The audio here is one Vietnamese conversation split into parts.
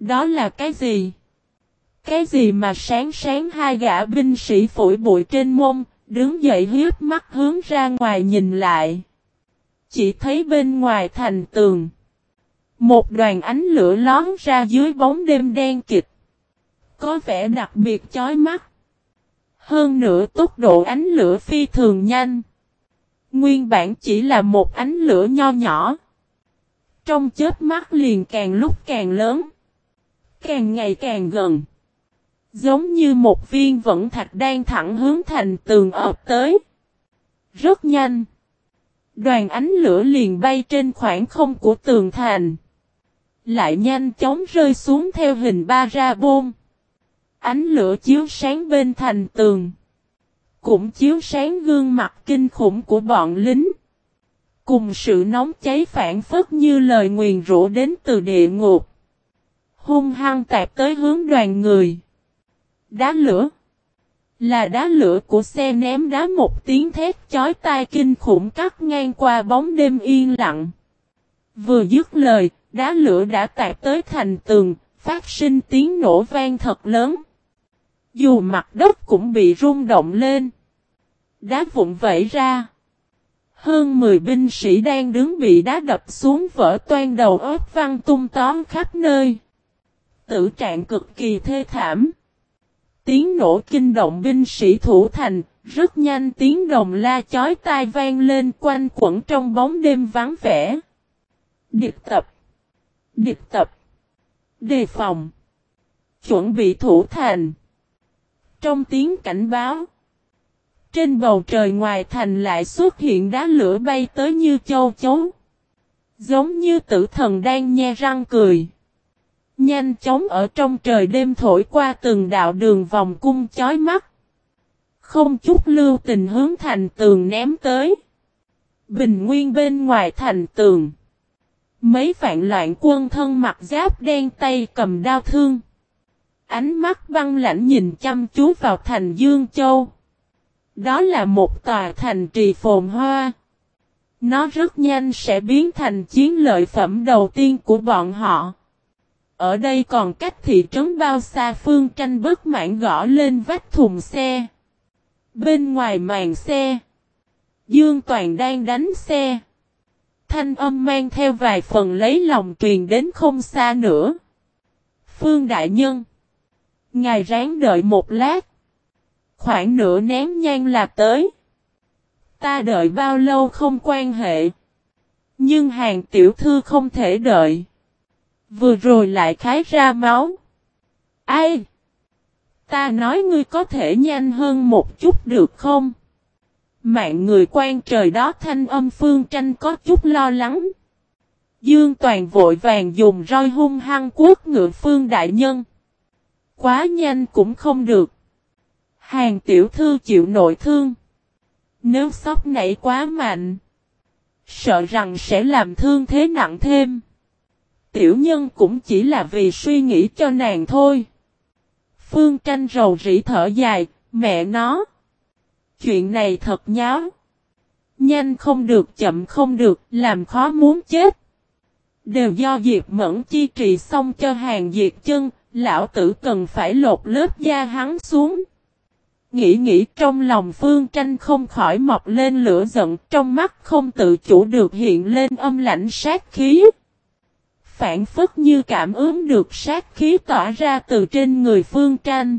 Đó là cái gì? Cái gì mà sáng sáng hai gã binh sĩ phủi bụi trên mông, đứng dậy hiếp mắt hướng ra ngoài nhìn lại. Chỉ thấy bên ngoài thành tường. Một đoàn ánh lửa lón ra dưới bóng đêm đen kịt. Có vẻ đặc biệt chói mắt. Hơn nữa tốc độ ánh lửa phi thường nhanh. Nguyên bản chỉ là một ánh lửa nho nhỏ. Trong chớp mắt liền càng lúc càng lớn. Càng ngày càng gần. Giống như một viên vẫn thạch đang thẳng hướng thành tường ập tới. Rất nhanh. Đoàn ánh lửa liền bay trên khoảng không của tường thành. Lại nhanh chóng rơi xuống theo hình parabol. Ánh lửa chiếu sáng bên thành tường. Cũng chiếu sáng gương mặt kinh khủng của bọn lính. Cùng sự nóng cháy phản phất như lời nguyền rủa đến từ địa ngục. Hung hăng tạt tới hướng đoàn người. Đá lửa. Là đá lửa của xe ném đá, một tiếng thét chói tai kinh khủng cắt ngang qua bóng đêm yên lặng. Vừa dứt lời, đá lửa đã tạt tới thành tường, phát sinh tiếng nổ vang thật lớn. Dù mặt đất cũng bị rung động lên. Đá vụn vẩy ra. Hơn 10 binh sĩ đang đứng bị đá đập xuống vỡ toang, đầu óc văng tung tóe khắp nơi. Tử trạng cực kỳ thê thảm. Tiếng nổ kinh động binh sĩ thủ thành, rất nhanh tiếng đồng la chói tai vang lên quanh quẩn trong bóng đêm vắng vẻ. Địch tập! Địch tập! Đề phòng! Chuẩn bị thủ thành! Trong tiếng cảnh báo, trên bầu trời ngoài thành lại xuất hiện đá lửa bay tới như châu chấu. Giống như tử thần đang nhe răng cười. Nhanh chóng ở trong trời đêm thổi qua từng đạo đường vòng cung chói mắt. Không chút lưu tình hướng thành tường ném tới. Bình nguyên bên ngoài thành tường. Mấy vạn loạn quân thân mặc giáp đen, tay cầm đao thương. Ánh mắt băng lãnh nhìn chăm chú vào thành Dương Châu. Đó là một tòa thành trì phồn hoa. Nó rất nhanh sẽ biến thành chiến lợi phẩm đầu tiên của bọn họ. Ở đây còn cách thị trấn bao xa? Phương Tranh bất mãn gõ lên vách thùng xe. Bên ngoài màn xe, Dương Toàn đang đánh xe. Thanh âm mang theo vài phần lấy lòng truyền đến không xa nữa. Phương đại nhân, ngài ráng đợi một lát. Khoảng nửa nén nhang là tới. Ta đợi bao lâu không quan hệ. Nhưng Hàng tiểu thư không thể đợi. Vừa rồi lại khái ra máu. Ai? Ta nói ngươi có thể nhanh hơn một chút được không? Mạng người quan trời đó. Thanh âm Phương Tranh có chút lo lắng. Dương Toàn vội vàng dùng roi hung hăng quất ngựa Phương đại nhân. Quá nhanh cũng không được. Hàng tiểu thư chịu nội thương. Nếu sốc nảy quá mạnh, sợ rằng sẽ làm thương thế nặng thêm. Tiểu nhân cũng chỉ là vì suy nghĩ cho nàng thôi. Phương Tranh rầu rĩ thở dài, mẹ nó. Chuyện này thật nháo. Nhanh không được, chậm không được, làm khó muốn chết. Đều do Diệp Mẫn chi trì xong cho Hàng Diệt Chân, lão tử cần phải lột lớp da hắn xuống. Nghĩ trong lòng Phương Tranh không khỏi mọc lên lửa giận, trong mắt không tự chủ được hiện lên âm lãnh sát khí. Phản phất như cảm ứng được sát khí tỏa ra từ trên người Phương Tranh.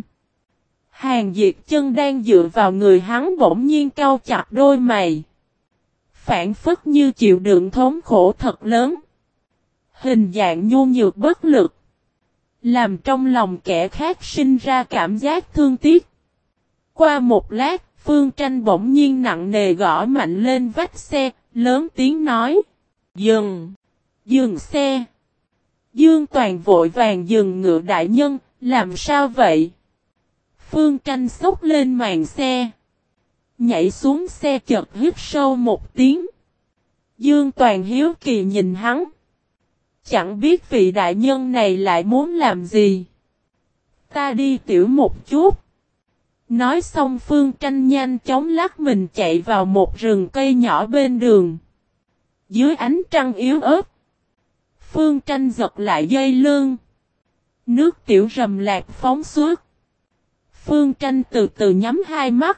Hàng Diệt Chân đang dựa vào người hắn bỗng nhiên cau chặt đôi mày. Phản phất như chịu đựng thống khổ thật lớn. Hình dạng nhu nhược bất lực. Làm trong lòng kẻ khác sinh ra cảm giác thương tiếc. Qua một lát, Phương Tranh bỗng nhiên nặng nề gõ mạnh lên vách xe, lớn tiếng nói. Dừng! Dừng xe! Dương Toàn vội vàng dừng ngựa. Đại nhân, làm sao vậy? Phương Tranh xốc lên màn xe. Nhảy xuống xe chợt hít sâu một tiếng. Dương Toàn hiếu kỳ nhìn hắn. Chẳng biết vị đại nhân này lại muốn làm gì. Ta đi tiểu một chút. Nói xong Phương Tranh nhanh chóng lắc mình chạy vào một rừng cây nhỏ bên đường. Dưới ánh trăng yếu ớt, Phương Tranh giật lại dây lưng. Nước tiểu rầm rạc phóng suốt. Phương Tranh từ từ nhắm hai mắt.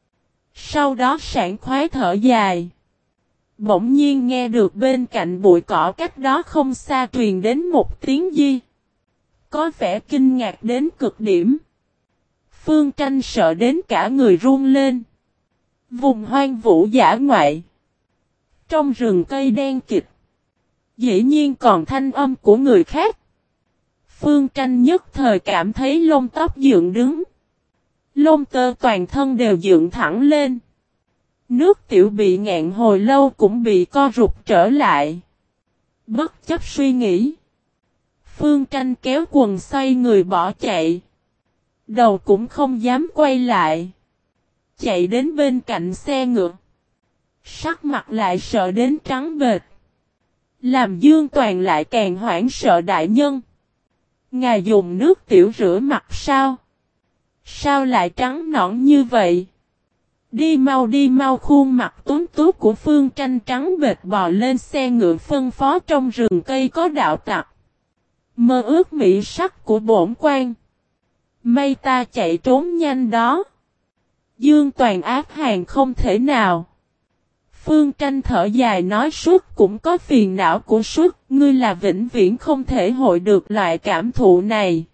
Sau đó sảng khoái thở dài. Bỗng nhiên nghe được bên cạnh bụi cỏ cách đó không xa truyền đến một tiếng di. Có vẻ kinh ngạc đến cực điểm. Phương Tranh sợ đến cả người run lên. Vùng hoang vũ dã ngoại. Trong rừng cây đen kịt. Dĩ nhiên còn thanh âm của người khác. Phương Tranh nhất thời cảm thấy lông tóc dựng đứng. Lông tơ toàn thân đều dựng thẳng lên. Nước tiểu bị ngạn hồi lâu cũng bị co rụt trở lại. Bất chấp suy nghĩ. Phương Tranh kéo quần xoay người bỏ chạy. Đầu cũng không dám quay lại. Chạy đến bên cạnh xe ngựa. Sắc mặt lại sợ đến trắng bệch. Làm Dương Toàn lại càng hoảng sợ đại nhân. Ngài dùng nước tiểu rửa mặt sao? Sao lại trắng nõn như vậy? Đi mau khuôn mặt tuấn tú của Phương Tranh trắng bệch bò lên xe ngựa phân phó trong rừng cây có đạo tặc. Mơ ước mỹ sắc của bổn quan. May ta chạy trốn nhanh đó. Dương Toàn ác hàng không thể nào. Phương Tranh thở dài nói suốt cũng có phiền não của suốt, ngươi là vĩnh viễn không thể hội được loại cảm thụ này.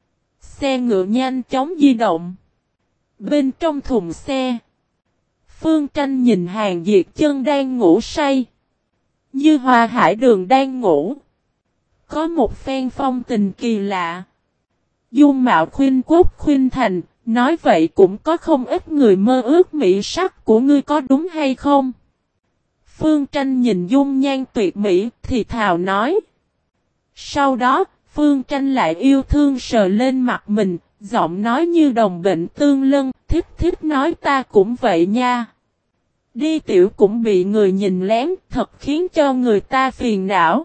Xe ngựa nhanh chóng di động. Bên trong thùng xe. Phương Tranh nhìn Hàng Diệt Chân đang ngủ say. Như Hoa Hải Đường đang ngủ. Có một phen phong tình kỳ lạ. Dung mạo khuynh quốc khuynh thành, nói vậy cũng có không ít người mơ ước mỹ sắc của ngươi có đúng hay không? Phương Tranh nhìn dung nhan tuyệt mỹ thì thào nói. Sau đó, Phương Tranh lại yêu thương sờ lên mặt mình, giọng nói như đồng bệnh tương lân, thích nói ta cũng vậy nha. Đi tiểu cũng bị người nhìn lén, thật khiến cho người ta phiền não.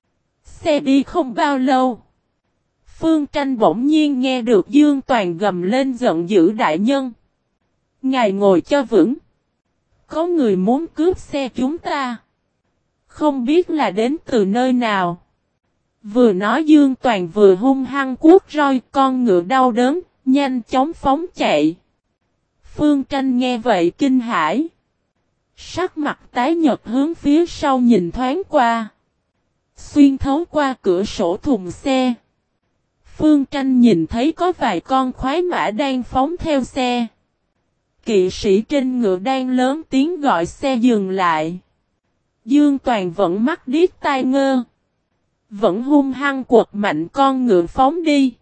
Xe đi không bao lâu. Phương Tranh bỗng nhiên nghe được Dương Toàn gầm lên giận dữ đại nhân. Ngài ngồi cho vững. Có người muốn cướp xe chúng ta. Không biết là đến từ nơi nào. Vừa nói Dương Toàn vừa hung hăng cuốc roi con ngựa đau đớn, nhanh chóng phóng chạy. Phương Tranh nghe vậy kinh hãi. Sắc mặt tái nhợt hướng phía sau nhìn thoáng qua. Xuyên thấu qua cửa sổ thùng xe. Phương Tranh nhìn thấy có vài con khoái mã đang phóng theo xe. Kỵ sĩ trên ngựa đang lớn tiếng gọi xe dừng lại. Dương Toàn vẫn mắt điếc tai ngơ. Vẫn hung hăng quật mạnh con ngựa phóng đi.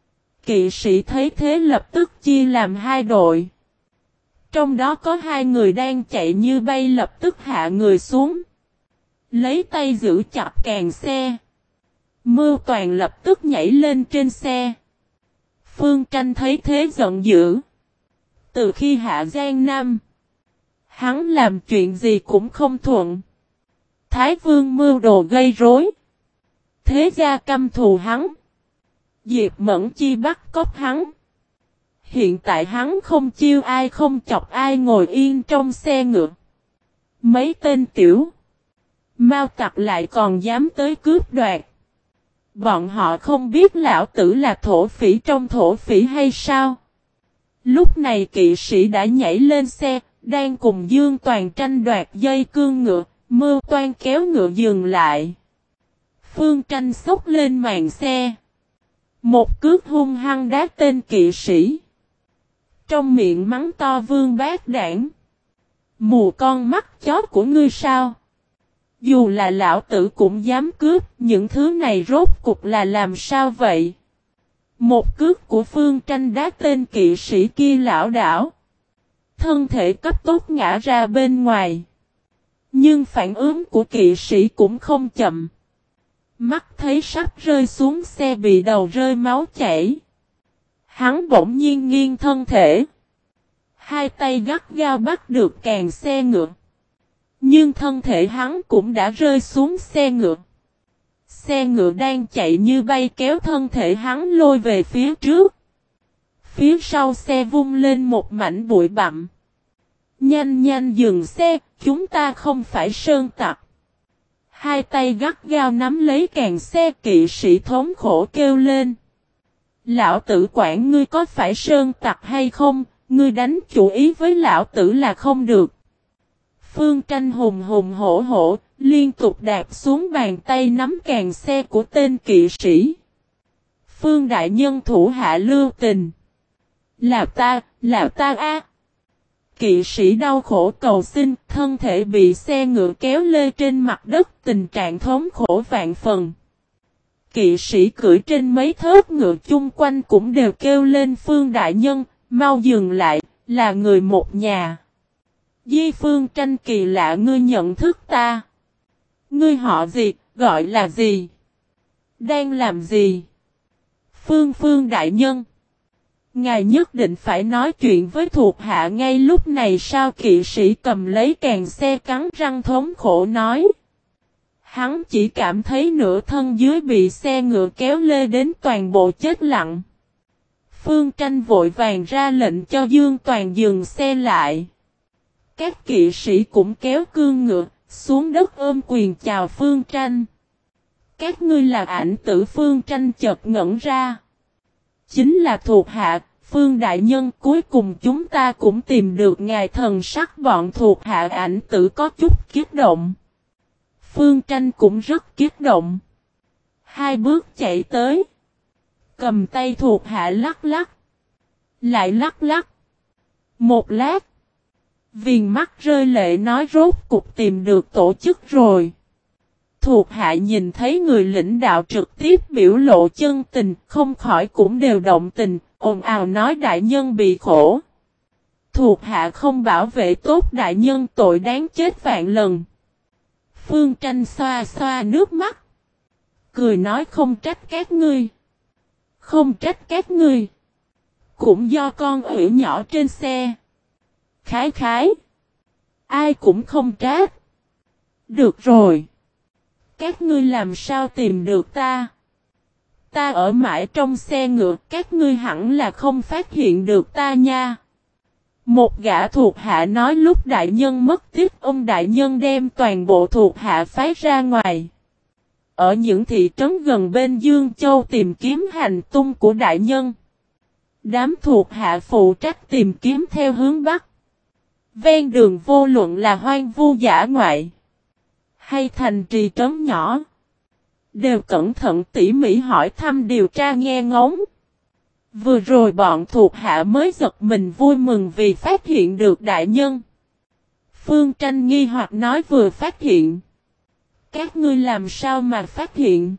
Kỵ sĩ thấy thế lập tức chia làm hai đội. Trong đó có hai người đang chạy như bay lập tức hạ người xuống. Lấy tay giữ chặt càng xe. Mưu Toàn lập tức nhảy lên trên xe. Phương Tranh thấy thế giận dữ. Từ khi hạ Giang Nam, hắn làm chuyện gì cũng không thuận. Thái Vương mưu đồ gây rối. Thế gia căm thù hắn. Diệp Mẫn Chi bắt cóc hắn. Hiện tại hắn không chiêu ai không chọc ai ngồi yên trong xe ngựa. Mấy tên tiểu Mao tặc lại còn dám tới cướp đoạt. Bọn họ không biết lão tử là thổ phỉ trong thổ phỉ hay sao? Lúc này kỵ sĩ đã nhảy lên xe, đang cùng Dương Toàn tranh đoạt dây cương ngựa, Mưu Toan kéo ngựa dừng lại. Phương Tranh xốc lên màn xe. Một cước hung hăng đá tên kỵ sĩ. Trong miệng mắng to Vương Bát Đản. Mù con mắt chó của ngươi sao? Dù là lão tử cũng dám cướp, những thứ này rốt cục là làm sao vậy? Một cước của Phương Tranh đá tên kỵ sĩ kia lảo đảo. Thân thể cấp tốc ngã ra bên ngoài. Nhưng phản ứng của kỵ sĩ cũng không chậm. Mắt thấy sắp rơi xuống xe bị đầu rơi máu chảy. Hắn bỗng nhiên nghiêng thân thể. Hai tay gắt gao bắt được càng xe ngựa. Nhưng thân thể hắn cũng đã rơi xuống xe ngựa. Xe ngựa đang chạy như bay kéo thân thể hắn lôi về phía trước. Phía sau xe vung lên một mảnh bụi bặm. Nhanh dừng xe, chúng ta không phải sơn tặc. Hai tay gắt gao nắm lấy càng xe kỵ sĩ thống khổ kêu lên. Lão tử quản ngươi có phải sơn tặc hay không, ngươi đánh chủ ý với lão tử là không được. Phương Tranh hùng hùng hổ hổ, liên tục đạp xuống bàn tay nắm càng xe của tên kỵ sĩ. Phương đại nhân thủ hạ lưu tình. Là ta a. Kỵ sĩ đau khổ cầu xin, thân thể bị xe ngựa kéo lê trên mặt đất, tình trạng thống khổ vạn phần. Kỵ sĩ cưỡi trên mấy thớt ngựa chung quanh cũng đều kêu lên Phương đại nhân, mau dừng lại, là người một nhà. Di Phương Tranh kỳ lạ, ngươi nhận thức ta. Ngươi họ gì, gọi là gì? Đang làm gì? Phương đại nhân. Ngài nhất định phải nói chuyện với thuộc hạ ngay lúc này sao? Kỵ sĩ cầm lấy càng xe cắn răng thống khổ nói. Hắn chỉ cảm thấy nửa thân dưới bị xe ngựa kéo lê đến toàn bộ chết lặng. Phương Tranh vội vàng ra lệnh cho Dương Toàn dừng xe lại. Các kỵ sĩ cũng kéo cương ngựa, xuống đất ôm quyền chào Phương Tranh. Các ngươi là ảnh tử. Phương Tranh chợt ngẩn ra. Chính là thuộc hạ, Phương đại nhân, cuối cùng chúng ta cũng tìm được ngài. Thần sắc bọn thuộc hạ ảnh tử có chút kích động. Phương Tranh cũng rất kích động. Hai bước chạy tới. Cầm tay thuộc hạ lắc lắc. Lại lắc lắc. Một lát. Viền mắt rơi lệ nói rốt cục tìm được tổ chức rồi. Thuộc hạ nhìn thấy người lãnh đạo trực tiếp biểu lộ chân tình, không khỏi cũng đều động tình, ồn ào nói đại nhân bị khổ. Thuộc hạ không bảo vệ tốt đại nhân, tội đáng chết vạn lần. Phương Tranh xoa xoa nước mắt. Cười nói không trách các ngươi. Không trách các ngươi. Cũng do con ủy nhỏ trên xe. Khái khái. Ai cũng không trách. Được rồi. Các ngươi làm sao tìm được ta? Ta ở mãi trong xe ngựa, các ngươi hẳn là không phát hiện được ta nha. Một gã thuộc hạ nói lúc đại nhân mất tích, ông đại nhân đem toàn bộ thuộc hạ phái ra ngoài. Ở những thị trấn gần bên Dương Châu tìm kiếm hành tung của đại nhân. Đám thuộc hạ phụ trách tìm kiếm theo hướng Bắc. Ven đường vô luận là hoang vu dã ngoại, hay thành trì trấn nhỏ, đều cẩn thận tỉ mỉ hỏi thăm điều tra nghe ngóng. Vừa rồi bọn thuộc hạ mới giật mình vui mừng vì phát hiện được đại nhân. Phương Tranh nghi hoặc nói vừa phát hiện. Các ngươi làm sao mà phát hiện?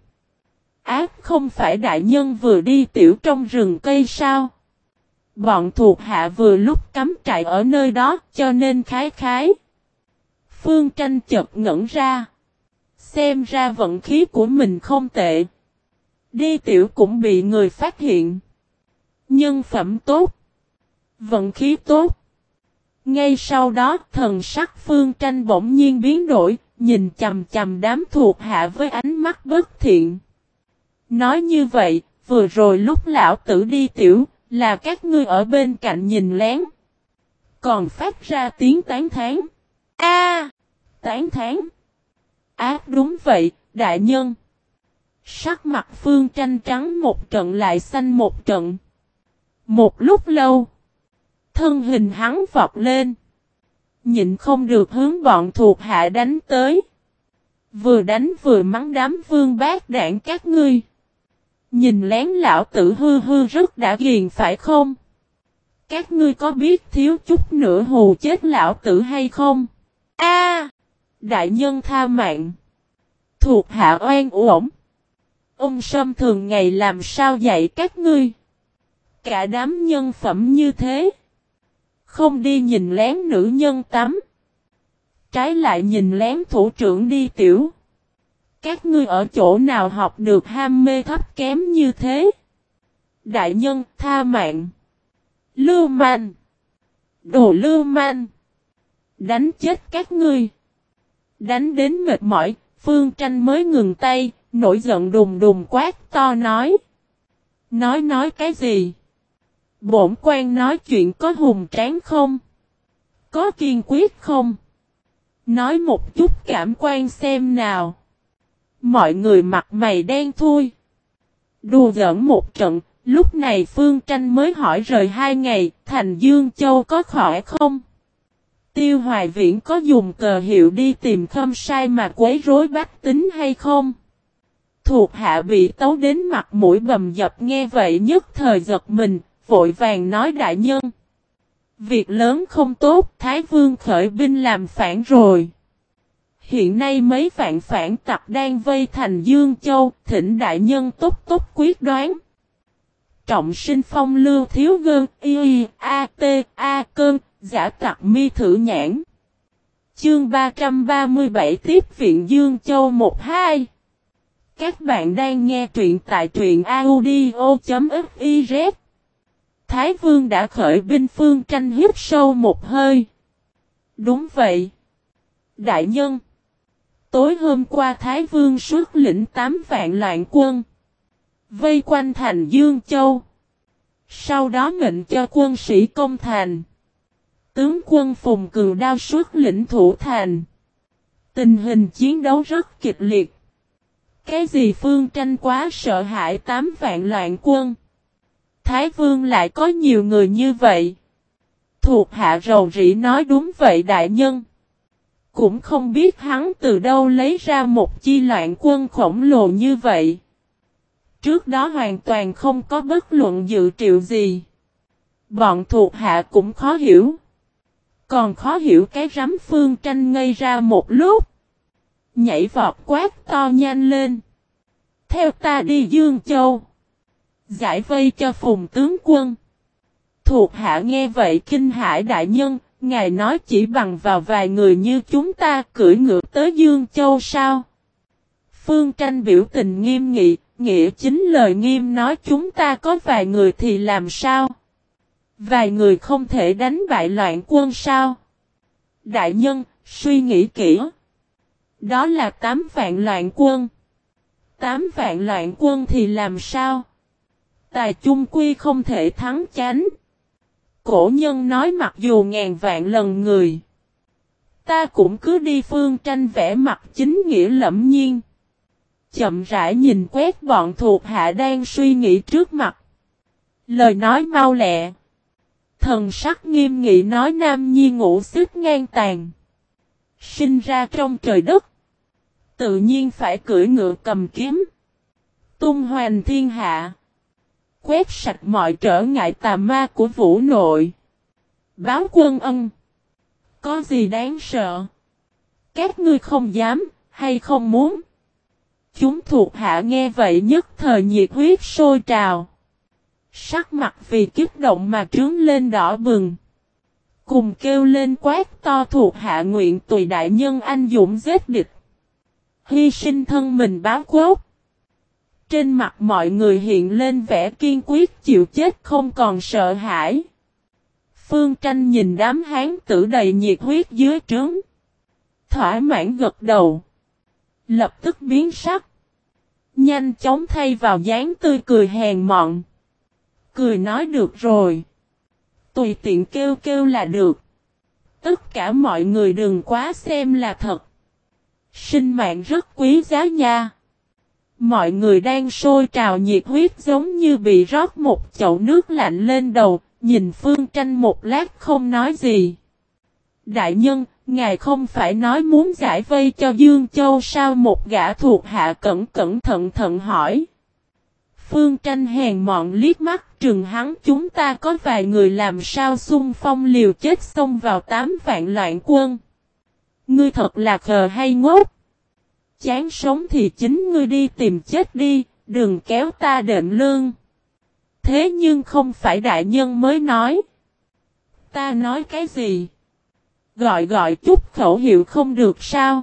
Ác không phải đại nhân vừa đi tiểu trong rừng cây sao? Bọn thuộc hạ vừa lúc cắm trại ở nơi đó cho nên khái khái. Phương Tranh chợt ngẩn ra. Xem ra vận khí của mình không tệ. Đi tiểu cũng bị người phát hiện. Nhân phẩm tốt. Vận khí tốt. Ngay sau đó thần sắc Phương Tranh bỗng nhiên biến đổi, nhìn chầm chầm đám thuộc hạ với ánh mắt bất thiện. Nói như vậy, vừa rồi lúc lão tử đi tiểu, là các ngươi ở bên cạnh nhìn lén. Còn phát ra tiếng tán thán. A, tán thán. Đúng vậy, đại nhân. Sắc mặt Phương Tranh trắng một trận lại xanh một trận. Một lúc lâu, thân hình hắn vọt lên. Nhịn không được hướng bọn thuộc hạ đánh tới. Vừa đánh vừa mắng đám vương bát đảng các ngươi. Nhìn lén lão tử hư rất đã ghiền phải không? Các ngươi có biết thiếu chút nữa hù chết lão tử hay không? Đại nhân tha mạng. Thuộc hạ oan uổng. Ông Sâm thường ngày làm sao dạy các ngươi? Cả đám nhân phẩm như thế. Không đi nhìn lén nữ nhân tắm. Trái lại nhìn lén thủ trưởng đi tiểu. Các ngươi ở chỗ nào học được ham mê thấp kém như thế? Đại nhân tha mạng. Lưu manh. Đồ lưu manh. Đánh chết các ngươi. Đánh đến mệt mỏi, Phương Tranh mới ngừng tay, nổi giận đùng đùng quát to nói. Nói cái gì? Bổn quan nói chuyện có hùng tráng không? Có kiên quyết không? Nói một chút cảm quan xem nào. Mọi người mặt mày đen thui. Đùa giỡn một trận, Lúc này Phương Tranh mới hỏi rời 2 ngày, thành Dương Châu có khỏi không? Tiêu Hoài Viễn có dùng cờ hiệu đi tìm Khâm Sai mà quấy rối bách tính hay không? Thuộc hạ bị tấu đến mặt mũi bầm dập nghe vậy nhất thời giật mình, vội vàng nói đại nhân. Việc lớn không tốt, Thái Vương khởi binh làm phản rồi. Hiện nay mấy vạn phản tặc đang vây thành Dương Châu, thỉnh đại nhân tốc quyết đoán. Trọng sinh phong lưu thiếu gơn, a cơn, giả tặc mi thử nhãn. Chương 337 tiếp viện Dương Châu 1-2. Các bạn đang nghe truyện tại truyện audio.fiz. Thái Vương đã khởi binh. Phương Tranh hít sâu một hơi. Đúng vậy. Đại nhân. Tối hôm qua Thái Vương xuất lĩnh 8 vạn loạn quân. Vây quanh thành Dương Châu. Sau đó mệnh cho quân sĩ công thành. Tướng quân Phùng Cừu Đao xuất lĩnh thủ thành. Tình hình chiến đấu rất kịch liệt. Cái gì Phương Tranh quá sợ hãi 8 vạn loạn quân. Thái Vương lại có nhiều người như vậy. Thuộc hạ rầu rĩ nói đúng vậy đại nhân. Cũng không biết hắn từ đâu lấy ra một chi loạn quân khổng lồ như vậy. Trước đó hoàn toàn không có bất luận dự triệu gì. Bọn thuộc hạ cũng khó hiểu. Còn khó hiểu cái rắm. Phương Tranh ngây ra một lúc. Nhảy vọt quát to nhanh lên. Theo ta đi Dương Châu. Giải vây cho Phùng tướng quân. Thuộc hạ nghe vậy kinh hãi đại nhân. Ngài nói chỉ bằng vào vài người như chúng ta cưỡi ngựa tới Dương Châu sao? Phương Tranh biểu tình nghiêm nghị. Nghĩa chính lời nghiêm nói chúng ta có vài người thì làm sao? Vài người không thể đánh bại loạn quân sao? Đại nhân, suy nghĩ kỹ. Đó là 8 vạn loạn quân. 8 vạn loạn quân thì làm sao? Tài chung quy không thể thắng chánh. Cổ nhân nói mặc dù ngàn vạn lần người. Ta cũng cứ đi. Phương Tranh vẽ mặt chính nghĩa lẫm nhiên. Chậm rãi nhìn quét bọn thuộc hạ đang suy nghĩ trước mặt. Lời nói mau lẹ. Thần sắc nghiêm nghị nói nam nhi ngũ xích ngang tàn. Sinh ra trong trời đất. Tự nhiên phải cưỡi ngựa cầm kiếm. Tung hoành thiên hạ. Quét sạch mọi trở ngại tà ma của vũ nội. Báo quân ân. Có gì đáng sợ? Các ngươi không dám hay không muốn? Chúng thuộc hạ nghe vậy nhất thời nhiệt huyết sôi trào. Sắc mặt vì kích động mà trướng lên đỏ bừng. Cùng kêu lên quát to thuộc hạ nguyện tùy đại nhân anh dũng giết địch. Hy sinh thân mình báo quốc. Trên mặt mọi người hiện lên vẻ kiên quyết chịu chết không còn sợ hãi. Phương Tranh nhìn đám hán tử đầy nhiệt huyết dưới trướng. Thỏa mãn gật đầu. Lập tức biến sắc. Nhanh chóng thay vào dáng tươi cười hèn mọn. Cười nói được rồi. Tùy tiện kêu kêu là được. Tất cả mọi người đừng quá xem là thật. Sinh mạng rất quý giá nha. Mọi người đang sôi trào nhiệt huyết giống như bị rót một chậu nước lạnh lên đầu. Nhìn Phương Tranh một lát không nói gì. Đại nhân, ngài không phải nói muốn giải vây cho Dương Châu sao? Một gã thuộc hạ cẩn thận hỏi. Phương Tranh hèn mọn liếc mắt trừng hắn. Chúng ta có vài người làm sao xung phong liều chết xông vào 8 vạn loạn quân. Ngươi thật là khờ hay ngốc. Chán sống thì chính ngươi đi tìm chết đi, đừng kéo ta đệm lương. Thế nhưng không phải đại nhân mới nói. Ta nói cái gì? Gọi chút khẩu hiệu không được sao?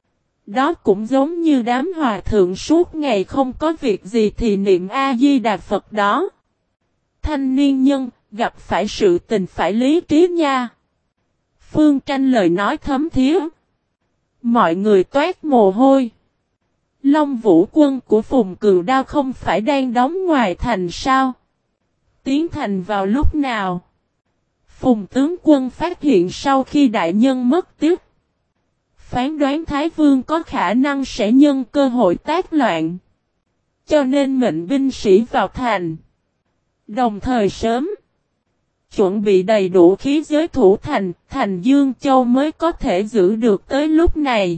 Đó cũng giống như đám hòa thượng suốt ngày không có việc gì thì niệm A-di-đà Phật đó. Thanh niên nhân, gặp phải sự tình phải lý trí nha. Phương Tranh lời nói thấm thía. Mọi người toát mồ hôi. Long Vũ quân của Phùng Cừu Đao không phải đang đóng ngoài thành sao? Tiến thành vào lúc nào? Phùng tướng quân phát hiện sau khi đại nhân mất tiếc. Phán đoán Thái Vương có khả năng sẽ nhân cơ hội tác loạn. Cho nên mệnh binh sĩ vào thành. Đồng thời sớm chuẩn bị đầy đủ khí giới thủ thành Dương Châu mới có thể giữ được tới lúc này.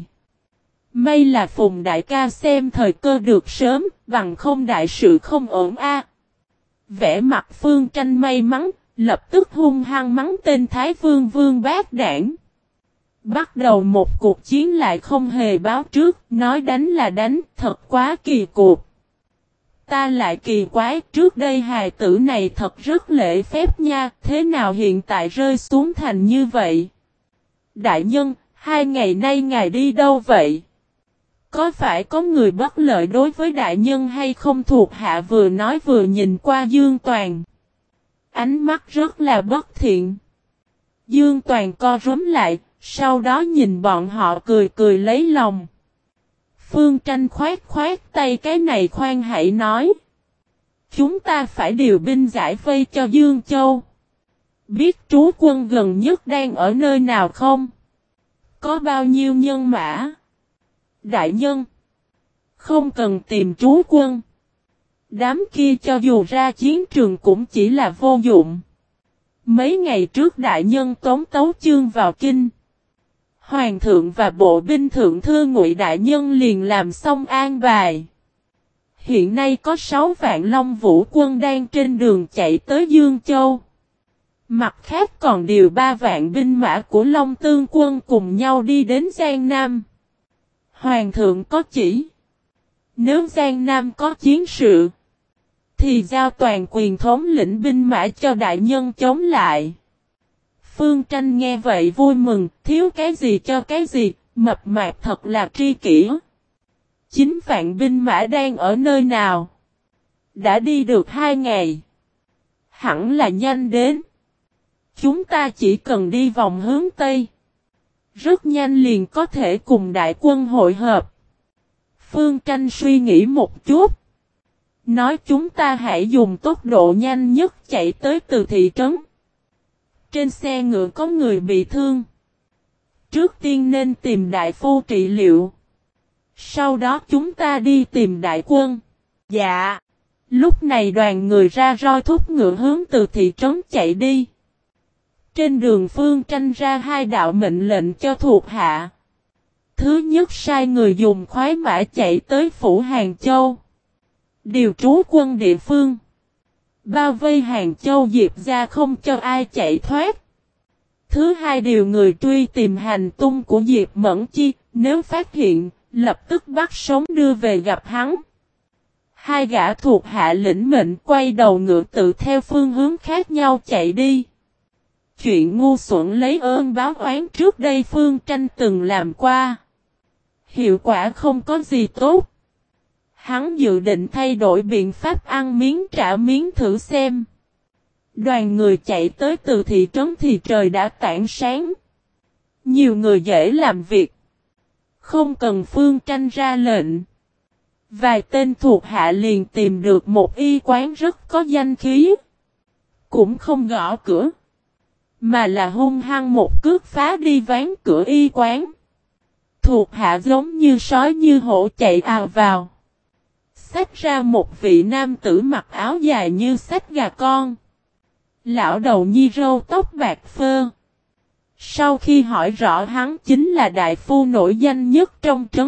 May là Phùng đại ca xem thời cơ được sớm, bằng không đại sự không ổn a. Vẻ mặt Phương Tranh may mắn, lập tức hung hăng mắng tên Thái Vương Vương Bát Đản. Bắt đầu một cuộc chiến lại không hề báo trước, nói đánh là đánh, thật quá kỳ cục. Ta lại kỳ quái, trước đây hài tử này thật rất lễ phép nha, thế nào hiện tại rơi xuống thành như vậy? Đại nhân, 2 ngày nay ngài đi đâu vậy? Có phải có người bất lợi đối với đại nhân hay không? Thuộc hạ vừa nói vừa nhìn qua Dương Toàn. Ánh mắt rất là bất thiện. Dương Toàn co rúm lại, sau đó nhìn bọn họ cười cười lấy lòng. Phương Tranh khoát tay, cái này khoan hãy nói. Chúng ta phải điều binh giải vây cho Dương Châu. Biết trú quân gần nhất đang ở nơi nào không? Có bao nhiêu nhân mã? Đại nhân, không cần tìm trú quân. Đám kia cho dù ra chiến trường cũng chỉ là vô dụng. Mấy ngày trước đại nhân Tống Tấu Chương vào kinh. Hoàng thượng và bộ binh thượng thư Ngụy đại nhân liền làm xong an bài. Hiện nay có 6 vạn Long Vũ quân đang trên đường chạy tới Dương Châu. Mặt khác còn điều 3 vạn binh mã của Long Tương quân cùng nhau đi đến Giang Nam. Hoàng thượng có chỉ. Nếu Giang Nam có chiến sự, thì giao toàn quyền thống lĩnh binh mã cho đại nhân chống lại. Phương Tranh nghe vậy vui mừng, thiếu cái gì cho cái gì, mập mạp thật là tri kỷ. 9 vạn binh mã đang ở nơi nào? Đã đi được 2 ngày. Hẳn là nhanh đến. Chúng ta chỉ cần đi vòng hướng Tây. Rất nhanh liền có thể cùng đại quân hội hợp. Phương Tranh suy nghĩ một chút. Nói chúng ta hãy dùng tốc độ nhanh nhất chạy tới từ thị trấn. Trên xe ngựa có người bị thương. Trước tiên nên tìm đại phu trị liệu. Sau đó chúng ta đi tìm đại quân. Dạ. Lúc này đoàn người ra roi thúc ngựa hướng từ thị trấn chạy đi. Trên đường Phương Tranh ra 2 đạo mệnh lệnh cho thuộc hạ. Thứ nhất sai người dùng khoái mã chạy tới phủ Hàng Châu. Điều trú quân địa phương. Bao vây Hàng Châu Diệp ra không cho ai chạy thoát. Thứ hai điều người truy tìm hành tung của Diệp Mẫn Chi. Nếu phát hiện, lập tức bắt sống đưa về gặp hắn. 2 gã thuộc hạ lĩnh mệnh quay đầu ngựa tự theo phương hướng khác nhau chạy đi. Chuyện ngu xuẩn lấy ơn báo oán trước đây Phương Tranh từng làm qua. Hiệu quả không có gì tốt. Hắn dự định thay đổi biện pháp ăn miếng trả miếng thử xem. Đoàn người chạy tới từ thị trấn thì trời đã tảng sáng. Nhiều người dễ làm việc. Không cần Phương Tranh ra lệnh. Vài tên thuộc hạ liền tìm được một y quán rất có danh khí. Cũng không gõ cửa. Mà là hung hăng một cước phá đi ván cửa y quán. Thuộc hạ giống như sói như hổ chạy ào vào. Xách ra một vị nam tử mặc áo dài như xách gà con. Lão đầu nhi râu tóc bạc phơ. Sau khi hỏi rõ hắn chính là đại phu nổi danh nhất trong trấn.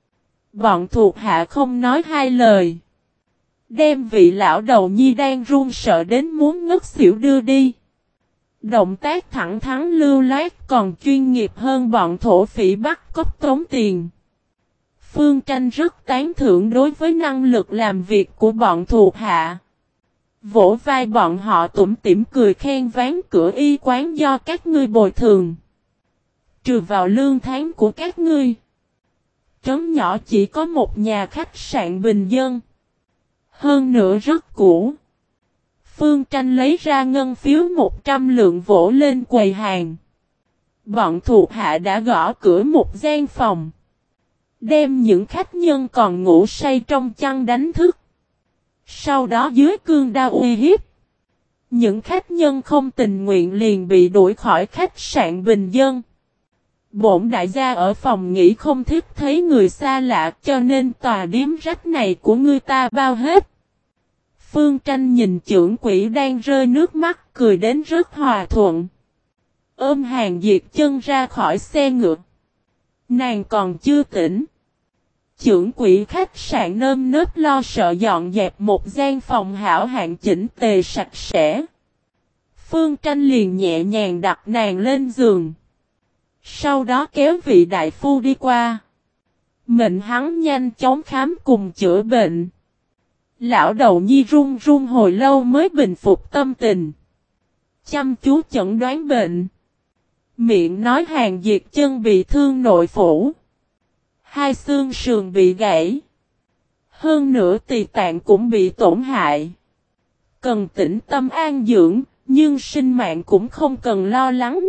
Bọn thuộc hạ không nói hai lời. Đem vị lão đầu nhi đang run sợ đến muốn ngất xỉu đưa đi. Động tác thẳng thắn lưu loát còn chuyên nghiệp hơn bọn thổ phỉ bắt cóc tống tiền. Phương Tranh rất tán thưởng đối với năng lực làm việc của bọn thuộc hạ. Vỗ vai bọn họ tủm tỉm cười khen ván cửa y quán do các ngươi bồi thường. Trừ vào lương tháng của các ngươi. Trấn nhỏ chỉ có một nhà khách sạn bình dân. Hơn nữa rất cũ. Phương Tranh lấy ra ngân phiếu 100 lượng vỗ lên quầy hàng. Bọn thuộc hạ đã gõ cửa một gian phòng. Đem những khách nhân còn ngủ say trong chăn đánh thức. Sau đó dưới cương đao uy hiếp. Những khách nhân không tình nguyện liền bị đuổi khỏi khách sạn bình dân. Bổn đại gia ở phòng nghỉ không thích thấy người xa lạ cho nên tòa điếm rách này của ngươi ta bao hết. Phương Tranh nhìn chưởng quỷ đang rơi nước mắt, cười đến rất hòa thuận. Ôm Hàng Diệt Chân ra khỏi xe ngựa. Nàng còn chưa tỉnh. Chưởng quỷ khách sạn nơm nớp lo sợ dọn dẹp một gian phòng hảo hạng chỉnh tề sạch sẽ. Phương Tranh liền nhẹ nhàng đặt nàng lên giường. Sau đó kéo vị đại phu đi qua. Mệnh hắn nhanh chóng khám cùng chữa bệnh. Lão đầu nhi run run hồi lâu mới bình phục tâm tình. Chăm chú chẩn đoán bệnh. Miệng nói Hàng Diệt Chân bị thương nội phủ. Hai xương sườn bị gãy. Hơn nữa tỳ tạng cũng bị tổn hại. Cần tĩnh tâm an dưỡng, nhưng sinh mạng cũng không cần lo lắng.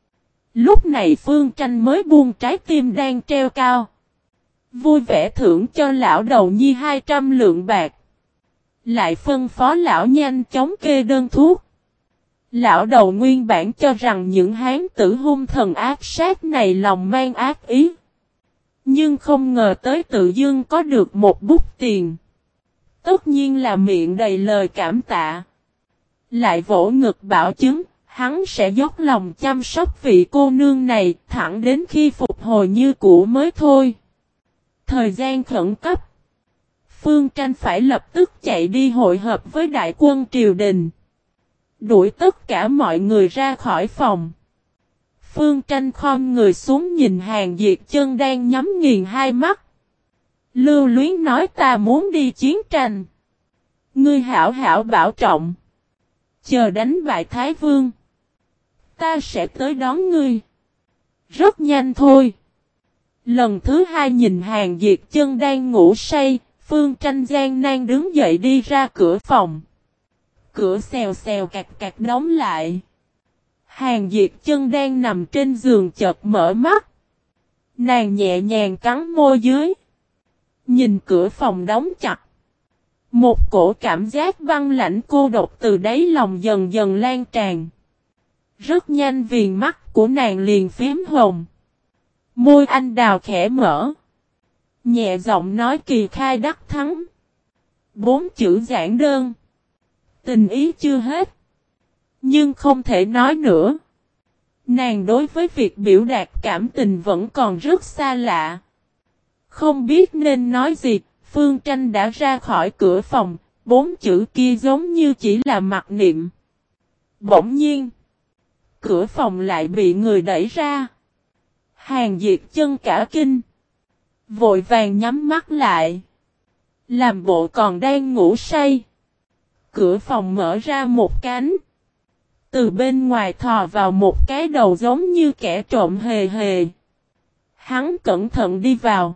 Lúc này Phương Tranh mới buông trái tim đang treo cao. Vui vẻ thưởng cho lão đầu nhi 200 lượng bạc. Lại phân phó lão nhanh chóng kê đơn thuốc. Lão đầu nguyên bản cho rằng những hán tử hung thần ác sát này lòng mang ác ý. Nhưng không ngờ tới tự dưng có được một bút tiền. Tất nhiên là miệng đầy lời cảm tạ. Lại vỗ ngực bảo chứng, hắn sẽ dốc lòng chăm sóc vị cô nương này thẳng đến khi phục hồi như cũ mới thôi. Thời gian khẩn cấp. Phương Tranh phải lập tức chạy đi hội hợp với đại quân triều đình. Đuổi tất cả mọi người ra khỏi phòng. Phương Tranh khom người xuống nhìn Hàng Diệt Chân đang nhắm nghiền hai mắt. Lưu luyến nói ta muốn đi chiến tranh. Ngươi hảo hảo bảo trọng. Chờ đánh bại Thái Vương. Ta sẽ tới đón ngươi. Rất nhanh thôi. Lần thứ hai nhìn Hàng Diệt Chân đang ngủ say. Phương Tranh gian nan đứng dậy đi ra cửa phòng. Cửa xèo xèo cạc cạc đóng lại. Hàng Diệt Chân đang nằm trên giường chợt mở mắt. Nàng nhẹ nhàng cắn môi dưới. Nhìn cửa phòng đóng chặt. Một cổ cảm giác băng lãnh cô độc từ đáy lòng dần dần lan tràn. Rất nhanh viền mắt của nàng liền phím hồng. Môi anh đào khẽ mở. Nhẹ giọng nói kỳ khai đắc thắng. 4 chữ giản đơn. Tình ý chưa hết. Nhưng không thể nói nữa. Nàng đối với việc biểu đạt cảm tình vẫn còn rất xa lạ. Không biết nên nói gì, Phương Tranh đã ra khỏi cửa phòng, 4 chữ kia giống như chỉ là mặc niệm. Bỗng nhiên, cửa phòng lại bị người đẩy ra. Hàng Diệt Chân cả kinh. Vội vàng nhắm mắt lại. Làm bộ còn đang ngủ say. Cửa phòng mở ra một cánh. Từ bên ngoài thò vào một cái đầu giống như kẻ trộm hề hề. Hắn cẩn thận đi vào.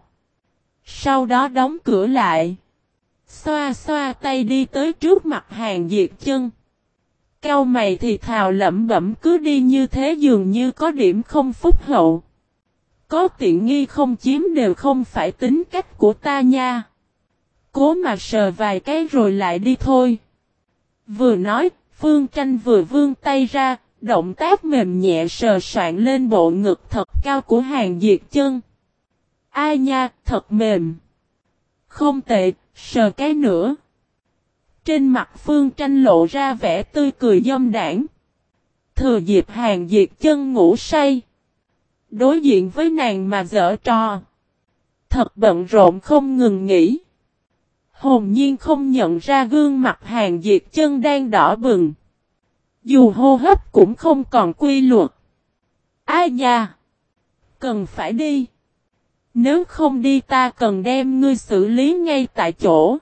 Sau đó đóng cửa lại. Xoa xoa tay đi tới trước mặt Hàng Diệt Chân. Cau mày thì thào lẩm bẩm cứ đi như thế dường như có điểm không phúc hậu. Có tiện nghi không chiếm đều không phải tính cách của ta nha. Cố mà sờ vài cái rồi lại đi thôi. Vừa nói, Phương Tranh vừa vươn tay ra, động tác mềm nhẹ sờ soạn lên bộ ngực thật cao của Hàng Diệt Chân. Ai nha, thật mềm. Không tệ, sờ cái nữa. Trên mặt Phương Tranh lộ ra vẻ tươi cười dâm đãng. Thừa dịp Hàng Diệt Chân ngủ say. Đối diện với nàng mà giở trò. Thật bận rộn không ngừng nghỉ. Hồn nhiên không nhận ra gương mặt Hàng Diệt Chân đang đỏ bừng. Dù hô hấp cũng không còn quy luật. Ai nha? Cần phải đi. Nếu không đi ta cần đem ngươi xử lý ngay tại chỗ.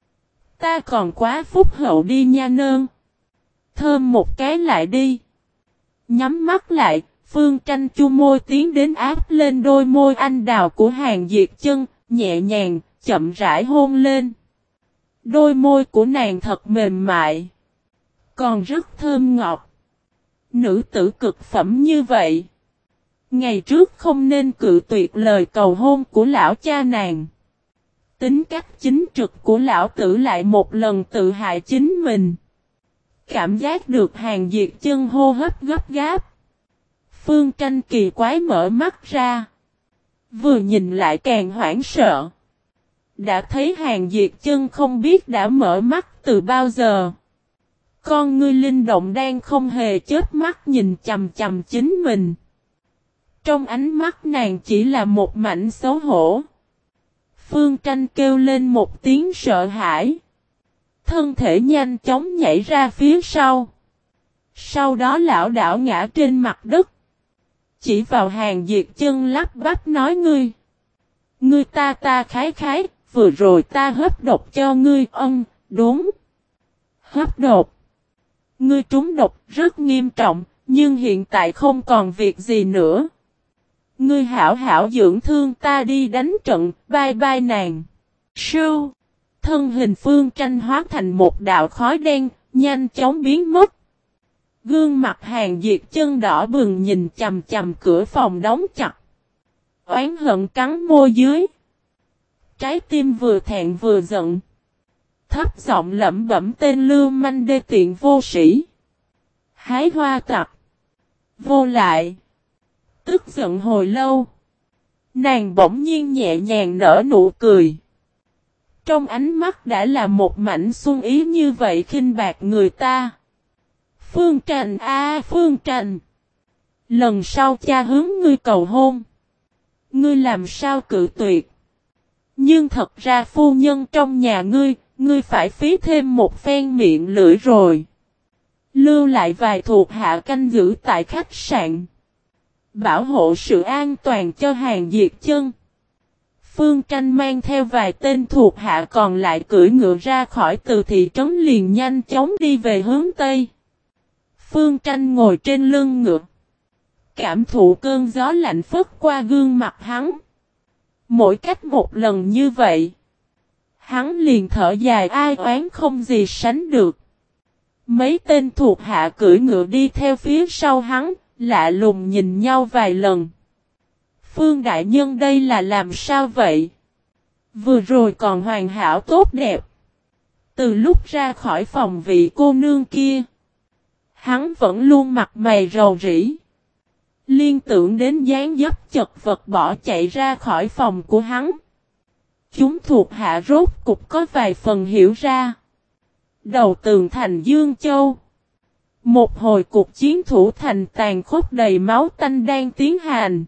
Ta còn quá phúc hậu đi nha nơn. Thơm một cái lại đi. Nhắm mắt lại, Phương Tranh chu môi tiến đến áp lên đôi môi anh đào của Hàng Diệt Chân, nhẹ nhàng, chậm rãi hôn lên. Đôi môi của nàng thật mềm mại. Còn rất thơm ngọt. Nữ tử cực phẩm như vậy. Ngày trước không nên cự tuyệt lời cầu hôn của lão cha nàng. Tính cách chính trực của lão tử lại một lần tự hại chính mình. Cảm giác được Hàng Diệt Chân hô hấp gấp gáp. Phương Tranh kỳ quái mở mắt ra. Vừa nhìn lại càng hoảng sợ. đã thấy Hàn Diệt Chân không biết đã mở mắt từ bao giờ. Con ngươi linh động đang không hề chớp mắt nhìn chằm chằm chính mình. Trong ánh mắt nàng chỉ là một mảnh xấu hổ. Phương Tranh kêu lên một tiếng sợ hãi. Thân thể nhanh chóng nhảy ra phía sau. Sau đó lảo đảo ngã trên mặt đất. Chỉ vào Hàn Diệt Chân lắp bắp nói ngươi. Ngươi ta khái, vừa rồi ta hấp độc cho ngươi đúng. Hấp độc. Ngươi trúng độc rất nghiêm trọng, nhưng hiện tại không còn việc gì nữa. Ngươi hảo hảo dưỡng thương ta đi đánh trận, bye bye nàng. Sưu. Thân hình Phương Tranh hóa thành một đạo khói đen, nhanh chóng biến mất. Gương mặt Hàn Diệt Chân đỏ bừng nhìn chằm chằm cửa phòng đóng chặt. Oán hận cắn môi dưới. Trái tim vừa thẹn vừa giận. Thấp giọng lẩm bẩm tên lưu manh đê tiện vô sĩ. Hái hoa tặc. Vô lại. Tức giận hồi lâu. Nàng bỗng nhiên nhẹ nhàng nở nụ cười. Trong ánh mắt đã là một mảnh xuân ý như vậy khinh bạc người ta. Phương Tranh Phương Tranh. Lần sau cha hướng ngươi cầu hôn. Ngươi làm sao cự tuyệt. Nhưng thật ra phu nhân trong nhà ngươi phải phí thêm một phen miệng lưỡi rồi. Lưu lại vài thuộc hạ canh giữ tại khách sạn. Bảo hộ sự an toàn cho Hàn Diệt Chân. Phương Tranh mang theo vài tên thuộc hạ còn lại cưỡi ngựa ra khỏi từ thị trấn liền nhanh chóng đi về hướng Tây. Phương Tranh ngồi trên lưng ngựa. Cảm thụ cơn gió lạnh phất qua gương mặt hắn. Mỗi cách một lần như vậy. Hắn liền thở dài ai oán không gì sánh được. Mấy tên thuộc hạ cưỡi ngựa đi theo phía sau hắn, lạ lùng nhìn nhau vài lần. Phương đại nhân đây là làm sao vậy? Vừa rồi còn hoàn hảo tốt đẹp. Từ lúc ra khỏi phòng vị cô nương kia, hắn vẫn luôn mặt mày rầu rĩ. Liên tưởng đến dáng dấp chật vật bỏ chạy ra khỏi phòng của hắn. Chúng thuộc hạ rốt cục có vài phần hiểu ra. Đầu tường thành Dương Châu. Một hồi cuộc chiến thủ thành tàn khốc đầy máu tanh đang tiến hành.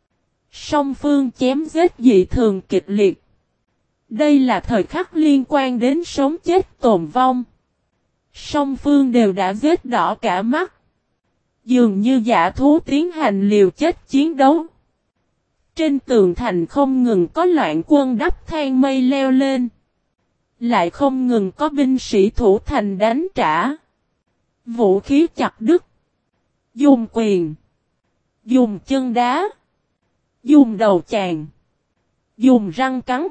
Song phương chém giết dị thường kịch liệt. Đây là thời khắc liên quan đến sống chết tồn vong. Song phương đều đã giết đỏ cả mắt. Dường như dã thú tiến hành liều chết chiến đấu. Trên tường thành không ngừng có loạn quân đắp thang mây leo lên. Lại không ngừng có binh sĩ thủ thành đánh trả. Vũ khí chặt đứt. Dùng quyền. Dùng chân đá. Dùng đầu chàng. Dùng răng cắn.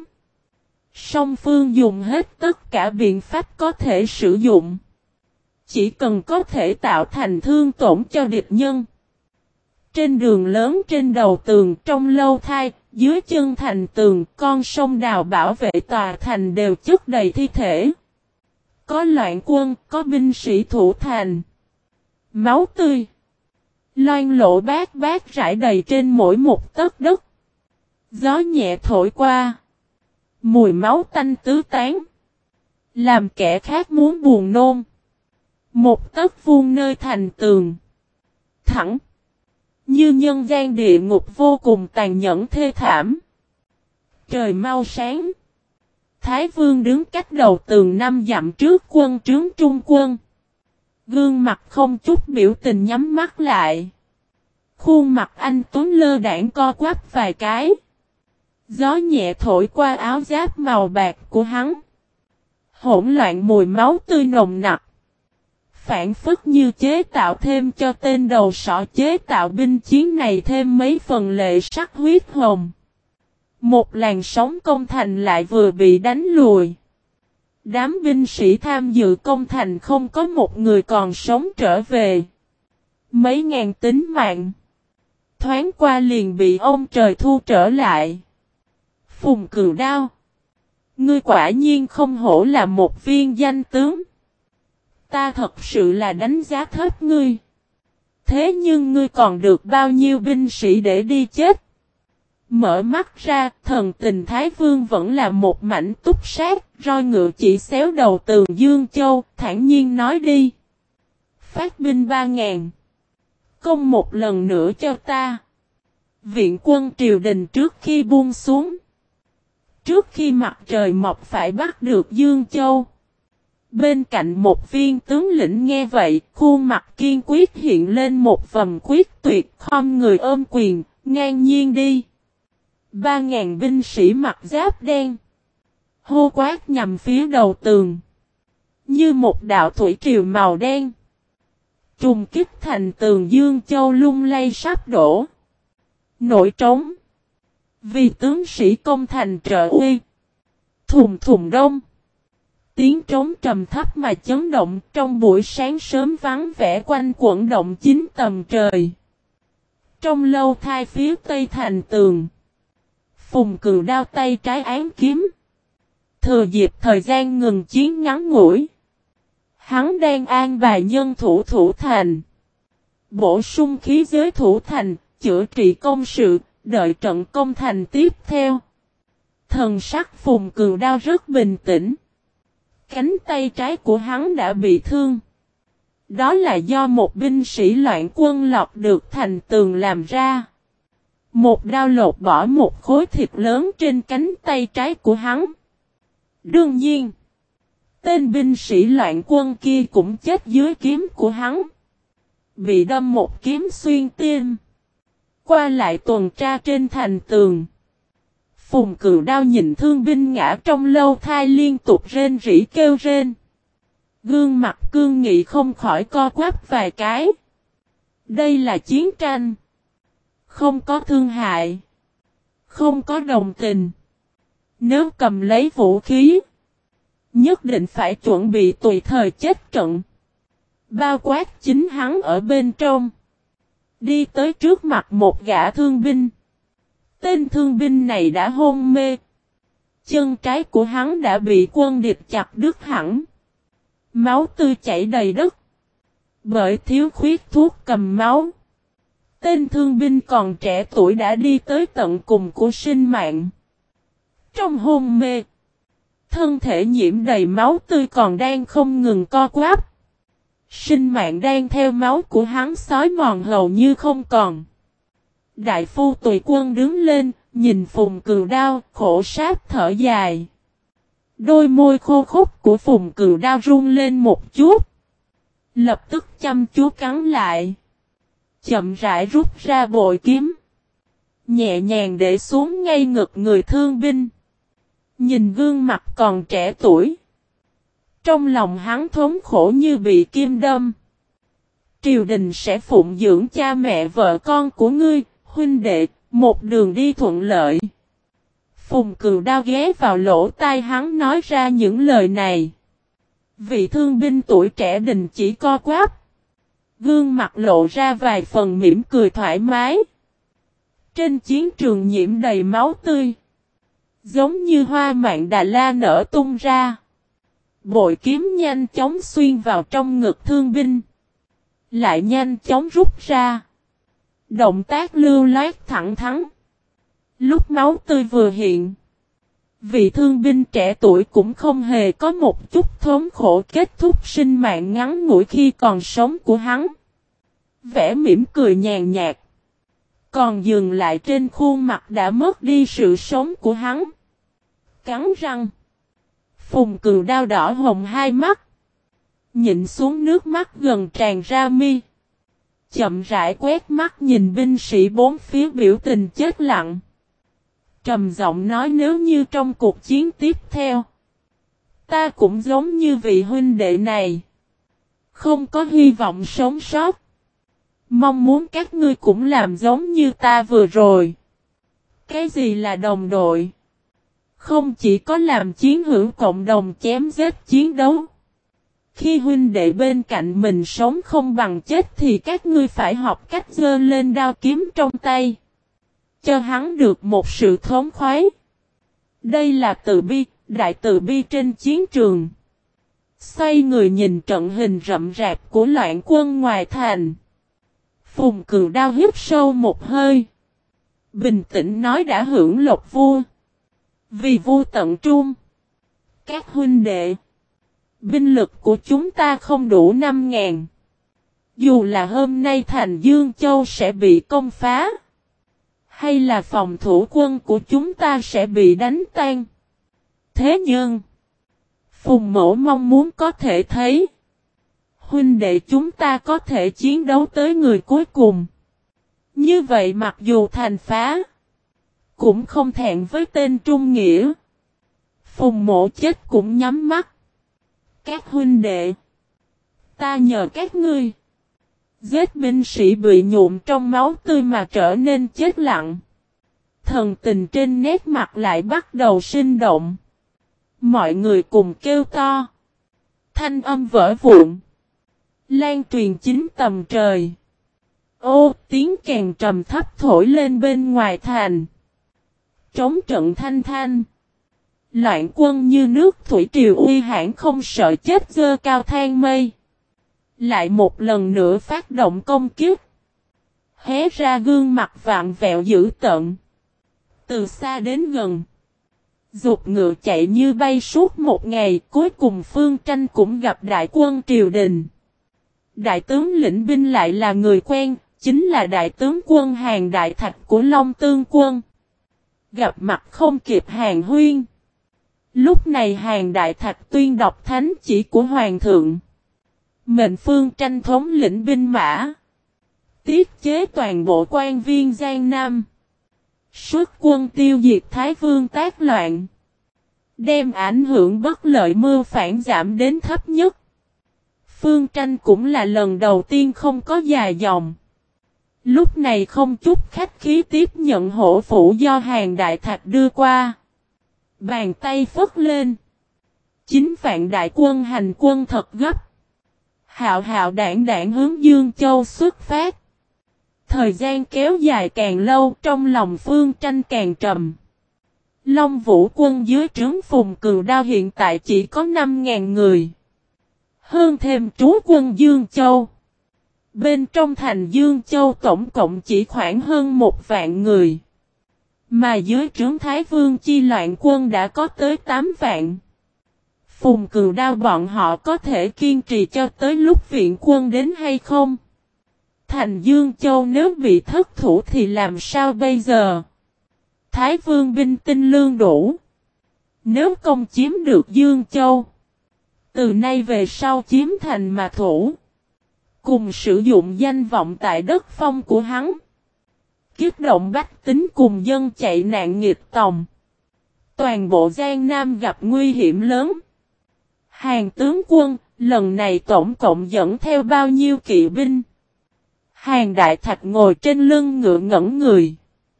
Song phương dùng hết tất cả biện pháp có thể sử dụng. Chỉ cần có thể tạo thành thương tổn cho địch nhân. Trên đường lớn trên đầu tường trong lâu thai, dưới chân thành tường con sông đào bảo vệ tòa thành đều chất đầy thi thể. Có loạn quân, có binh sĩ thủ thành. Máu tươi. Loan lộ bát bát rải đầy trên mỗi một tấc đất. Gió nhẹ thổi qua. Mùi máu tanh tứ tán. Làm kẻ khác muốn buồn nôn. Một tấc vuông nơi thành tường. Thẳng. Như nhân gian địa ngục vô cùng tàn nhẫn thê thảm. Trời mau sáng. Thái Vương đứng cách đầu tường 5 dặm trước quân trướng trung quân. Gương mặt không chút biểu tình nhắm mắt lại. Khuôn mặt anh tuấn lơ đãng co quắp vài cái. Gió nhẹ thổi qua áo giáp màu bạc của hắn. Hỗn loạn mùi máu tươi nồng nặc. Phản phất như chế tạo thêm cho tên đầu sọ chế tạo binh chiến này thêm mấy phần lệ sắc huyết hồng. Một làn sóng công thành lại vừa bị đánh lùi. Đám binh sĩ tham dự công thành không có một người còn sống trở về. Mấy ngàn tính mạng. Thoáng qua liền bị ông trời thu trở lại. Phùng Cừu Đao. Ngươi quả nhiên không hổ là một viên danh tướng. Ta thật sự là đánh giá thấp ngươi. Thế nhưng ngươi còn được bao nhiêu binh sĩ để đi chết? Mở mắt ra, thần tình Thái Vương vẫn là một mảnh túc sát, roi ngựa chỉ xéo đầu Tường Dương Châu, thản nhiên nói đi. Phát binh 3.000. Công một lần nữa cho ta. Viện quân triều đình trước khi buông xuống. Trước khi mặt trời mọc phải bắt được Dương Châu. Bên cạnh một viên tướng lĩnh nghe vậy, khuôn mặt kiên quyết hiện lên một vầng quyết tuyệt, khom người ôm quyền, ngang nhiên đi. 3.000 binh sĩ mặc giáp đen. Hô quát nhằm phía đầu tường. Như một đạo thủy triều màu đen. Trùng kích thành tường Dương Châu lung lay sắp đổ. Nổi trống. Vì tướng sĩ công thành trợ uy. Thùng thùng đông. Tiếng trống trầm thấp mà chấn động trong buổi sáng sớm vắng vẻ quanh quẩn động 9 tầng trời. Trong lâu thai phía tây thành tường. Phùng Cừu đao tay trái án kiếm. Thừa dịp thời gian ngừng chiến ngắn ngủi. Hắn đang an bài nhân thủ thủ thành. Bổ sung khí giới thủ thành, chữa trị công sự, đợi trận công thành tiếp theo. Thần sắc Phùng Cừu đao rất bình tĩnh. Cánh tay trái của hắn đã bị thương. Đó là do một binh sĩ loạn quân lọt được thành tường làm ra. Một đao lột bỏ một khối thịt lớn trên cánh tay trái của hắn. Đương nhiên, tên binh sĩ loạn quân kia cũng chết dưới kiếm của hắn. Bị đâm một kiếm xuyên tim. Qua lại tuần tra trên thành tường. Phùng Cừu đao nhìn thương binh ngã trong lâu thai liên tục rên rỉ kêu rên. Gương mặt cương nghị không khỏi co quắp vài cái. Đây là chiến tranh. Không có thương hại. Không có đồng tình. Nếu cầm lấy vũ khí. Nhất định phải chuẩn bị tùy thời chết trận. Bao quát chính hắn ở bên trong. Đi tới trước mặt một gã thương binh. Tên thương binh này đã hôn mê. Chân trái của hắn đã bị quân địch chặt đứt hẳn. Máu tươi chảy đầy đất. Bởi thiếu khuyết thuốc cầm máu. Tên thương binh còn trẻ tuổi đã đi tới tận cùng của sinh mạng. Trong hôn mê. Thân thể nhiễm đầy máu tươi còn đang không ngừng co quắp. Sinh mạng đang theo máu của hắn xói mòn hầu như không còn. Đại phu Tùy Quân đứng lên, nhìn Phùng Cừu đao, khổ sáp thở dài. Đôi môi khô khốc của Phùng Cừu đao run lên một chút. Lập tức chăm chú cắn lại. Chậm rãi rút ra bội kiếm. Nhẹ nhàng để xuống ngay ngực người thương binh. Nhìn gương mặt còn trẻ tuổi. Trong lòng hắn thống khổ như bị kim đâm. Triều đình sẽ phụng dưỡng cha mẹ vợ con của ngươi, huynh đệ, một đường đi thuận lợi. Phùng Cừu đao ghé vào lỗ tai hắn nói ra những lời này. Vị thương binh tuổi trẻ đình chỉ co quắp. Gương mặt lộ ra vài phần mỉm cười thoải mái. Trên chiến trường nhiễm đầy máu tươi. Giống như hoa mạn Đà La nở tung ra. Bội kiếm nhanh chóng xuyên vào trong ngực thương binh. Lại nhanh chóng rút ra. Động tác lưu loát thẳng thắn. Lúc máu tươi vừa hiện. Vị thương binh trẻ tuổi cũng không hề có một chút thống khổ kết thúc sinh mạng ngắn ngủi khi còn sống của hắn. Vẻ mỉm cười nhàn nhạt. Còn dừng lại trên khuôn mặt đã mất đi sự sống của hắn. Cắn răng. Phùng Cừu đao đỏ hồng hai mắt. Nhịn xuống nước mắt gần tràn ra mi. Chậm rãi quét mắt nhìn binh sĩ bốn phía biểu tình chết lặng. Trầm giọng nói nếu như trong cuộc chiến tiếp theo. Ta cũng giống như vị huynh đệ này. Không có hy vọng sống sót. Mong muốn các ngươi cũng làm giống như ta vừa rồi. Cái gì là đồng đội? Không chỉ có làm chiến hữu cộng đồng chém giết chiến đấu. Khi huynh đệ bên cạnh mình sống không bằng chết thì các ngươi phải học cách giơ lên đao kiếm trong tay. Cho hắn được một sự thống khoái. Đây là từ bi, đại từ bi trên chiến trường. Xoay người nhìn trận hình rậm rạp của loạn quân ngoài thành. Phùng Cừu đao hít sâu một hơi. Bình tĩnh nói đã hưởng lộc vua. Vì vua tận trung. Các huynh đệ. Binh lực của chúng ta không đủ 5.000. Dù là hôm nay thành Dương Châu sẽ bị công phá. Hay là phòng thủ quân của chúng ta sẽ bị đánh tan. Thế nhưng. Phùng Mỗ mong muốn có thể thấy. Huynh đệ chúng ta có thể chiến đấu tới người cuối cùng. Như vậy mặc dù thành phá. Cũng không thẹn với tên Trung Nghĩa. Phùng Mỗ chết cũng nhắm mắt. Các huynh đệ. Ta nhờ các ngươi. Giết binh sĩ bị nhuộm trong máu tươi mà trở nên chết lặng. Thần tình trên nét mặt lại bắt đầu sinh động. Mọi người cùng kêu to. Thanh âm vỡ vụn. Lan truyền chín tầm trời. Ô, tiếng kèn trầm thấp thổi lên bên ngoài thành. Trống trận thanh thanh. Loạn quân như nước thủy triều uy hãn không sợ chết dơ cao than mây. Lại một lần nữa phát động công kiếp. Hé ra gương mặt vạn vẹo dữ tợn. Từ xa đến gần. Dục ngựa chạy như bay suốt một ngày. Cuối cùng Phương Tranh cũng gặp đại quân triều đình. Đại tướng lĩnh binh lại là người quen. Chính là đại tướng quân Hàn Đại Thạch của Long Tương quân. Gặp mặt không kịp Hàn Huyên. Lúc này Hàn Đại Thạch tuyên đọc thánh chỉ của Hoàng thượng. Mệnh Phương Tranh thống lĩnh binh mã. Tiết chế toàn bộ quan viên Giang Nam. Xuất quân tiêu diệt Thái Vương tác loạn. Đem ảnh hưởng bất lợi mưu phản giảm đến thấp nhất. Phương Tranh cũng là lần đầu tiên không có dài dòng. Lúc này không chút khách khí tiếp nhận hổ phủ do Hàn Đại Thạch đưa qua. Bàn tay phất lên. 9 vạn đại quân hành quân thật gấp. Hạo hạo đảng đảng hướng Dương Châu xuất phát. Thời gian kéo dài càng lâu trong lòng Phương Tranh càng trầm. Long Vũ quân dưới trướng Phùng Cừu Đao hiện tại chỉ có 5.000 người. Hơn thêm trú quân Dương Châu. Bên trong thành Dương Châu tổng cộng chỉ khoảng hơn 1 vạn người. Mà dưới trướng Thái Vương chi loạn quân đã có tới 8 vạn. Phùng Cừu Đao bọn họ có thể kiên trì cho tới lúc viện quân đến hay không? Thành Dương Châu nếu bị thất thủ thì làm sao bây giờ? Thái Vương binh tinh lương đủ. Nếu công chiếm được Dương Châu. Từ nay về sau chiếm thành mà thủ. Cùng sử dụng danh vọng tại đất phong của hắn. Kiếp động bách tính cùng dân chạy nạn nghịch tòng. Toàn bộ Giang Nam gặp nguy hiểm lớn. Hàn tướng quân, lần này tổng cộng dẫn theo bao nhiêu kỵ binh? Hàn Đại Thạch ngồi trên lưng ngựa ngẩn người.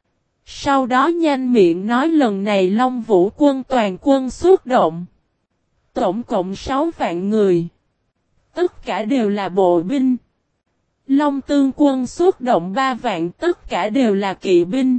Sau đó nhanh miệng nói lần này Long Vũ quân toàn quân xuất động. Tổng cộng 6 vạn người. Tất cả đều là bộ binh. Long Tương quân xuất động 3 vạn, tất cả đều là kỵ binh.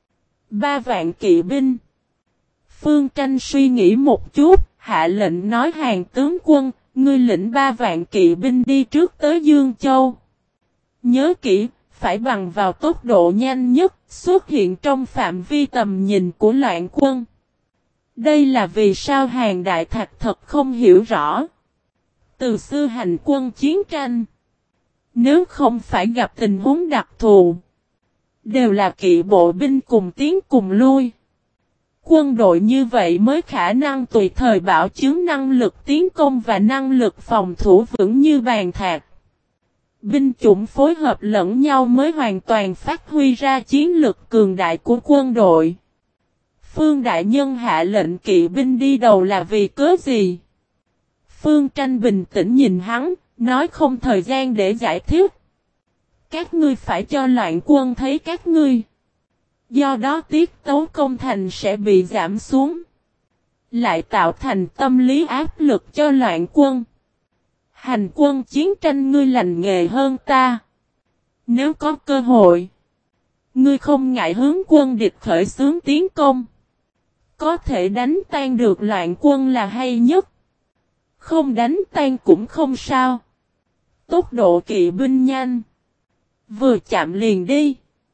3 vạn kỵ binh. Phương Tranh suy nghĩ một chút, hạ lệnh nói Hàn tướng quân, ngươi lĩnh 3 vạn kỵ binh đi trước tới Dương Châu. Nhớ kỹ, phải bằng vào tốc độ nhanh nhất, xuất hiện trong phạm vi tầm nhìn của loạn quân. Đây là vì sao Hàn Đại Thạch thật không hiểu rõ. Từ xưa hành quân chiến tranh, nếu không phải gặp tình huống đặc thù, đều là kỵ bộ binh cùng tiến cùng lui. Quân đội như vậy mới khả năng tùy thời bảo chứng năng lực tiến công và năng lực phòng thủ vững như bàn thạch. Binh chủng phối hợp lẫn nhau mới hoàn toàn phát huy ra chiến lực cường đại của quân đội. Phương Đại Nhân hạ lệnh kỵ binh đi đầu là vì cớ gì? Phương Tranh bình tĩnh nhìn hắn, nói không thời gian để giải thích. Các ngươi phải cho loạn quân thấy các ngươi. Do đó tiết tấu công thành sẽ bị giảm xuống. Lại tạo thành tâm lý áp lực cho loạn quân. Hành quân chiến tranh ngươi lành nghề hơn ta. Nếu có cơ hội, ngươi không ngại hướng quân địch khởi xướng tiến công. Có thể đánh tan được loạn quân là hay nhất. Không đánh tan cũng không sao. Tốc độ kỵ binh nhanh. Vừa chạm liền đi.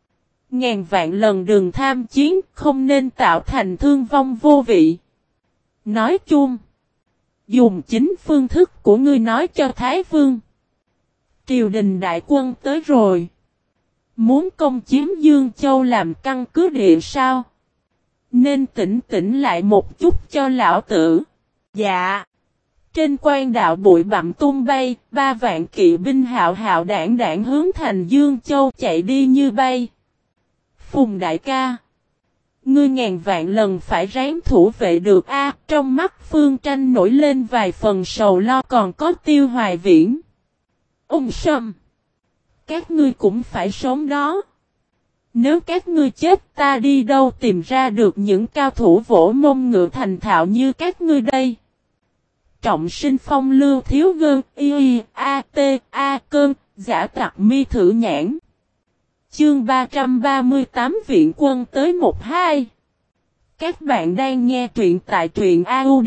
Ngàn vạn lần đừng tham chiến, không nên tạo thành thương vong vô vị. Nói chung, dùng chính phương thức của ngươi nói cho Thái Vương. Triều đình đại quân tới rồi. Muốn công chiếm Dương Châu làm căn cứ địa sao? Nên tỉnh tỉnh lại một chút cho lão tử. Dạ. Trên quan đạo bụi bặm tung bay, 3 vạn kỵ binh hạo hạo đảng đảng hướng thành Dương Châu chạy đi như bay. Phùng đại ca. Ngươi ngàn vạn lần phải ráng thủ vệ được a. Trong mắt Phương Tranh nổi lên vài phần sầu lo, còn có Tiêu Hoài Viễn. Sâm. Các ngươi cũng phải sống đó. Nếu các ngươi chết, ta đi đâu tìm ra được những cao thủ vỗ mông ngựa thành thạo như các ngươi đây. Trọng sinh phong lưu thiếu gơn, a cơn, giả tặc mi thử nhãn. Chương 338 viện quân tới 1-2. Các bạn đang nghe truyện tại truyện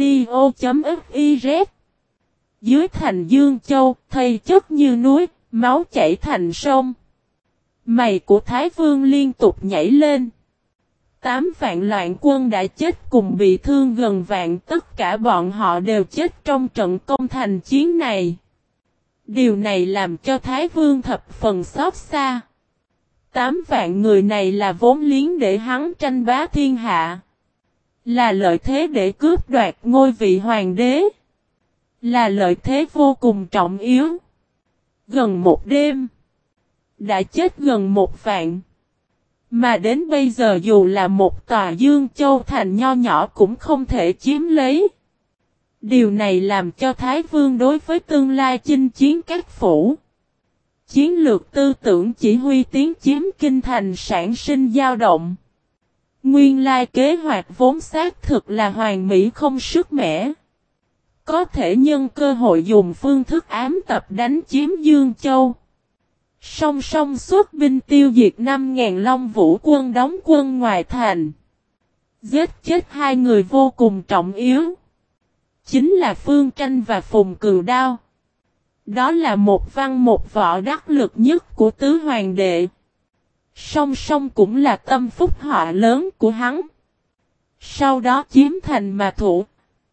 audio.fiz. Dưới thành Dương Châu, thây chất như núi, máu chảy thành sông. Mày của Thái Vương liên tục nhảy lên. 8 vạn loạn quân đã chết cùng bị thương gần vạn, tất cả bọn họ đều chết trong trận công thành chiến này. Điều này làm cho Thái Vương thập phần xót xa. 8 vạn người này là vốn liếng để hắn tranh bá thiên hạ. Là lợi thế để cướp đoạt ngôi vị hoàng đế. Là lợi thế vô cùng trọng yếu. Gần một đêm, đã chết gần 1 vạn. Mà đến bây giờ dù là một tòa Dương Châu thành nho nhỏ cũng không thể chiếm lấy. Điều này làm cho Thái Vương đối với tương lai chinh chiến các phủ, chiến lược tư tưởng chỉ huy tiến chiếm kinh thành sản sinh dao động. Nguyên lai kế hoạch vốn xác thực là hoàn mỹ không sức mẻ. Có thể nhân cơ hội dùng phương thức ám tập đánh chiếm Dương Châu. Song song xuất binh tiêu diệt 5.000 Long Vũ quân đóng quân ngoài thành. Giết chết 2 người vô cùng trọng yếu. Chính là Phương Tranh và Phùng Cừu Đao. Đó là một văn một võ đắc lực nhất của tứ hoàng đệ. Song song cũng là tâm phúc họa lớn của hắn. Sau đó chiếm thành mà thủ.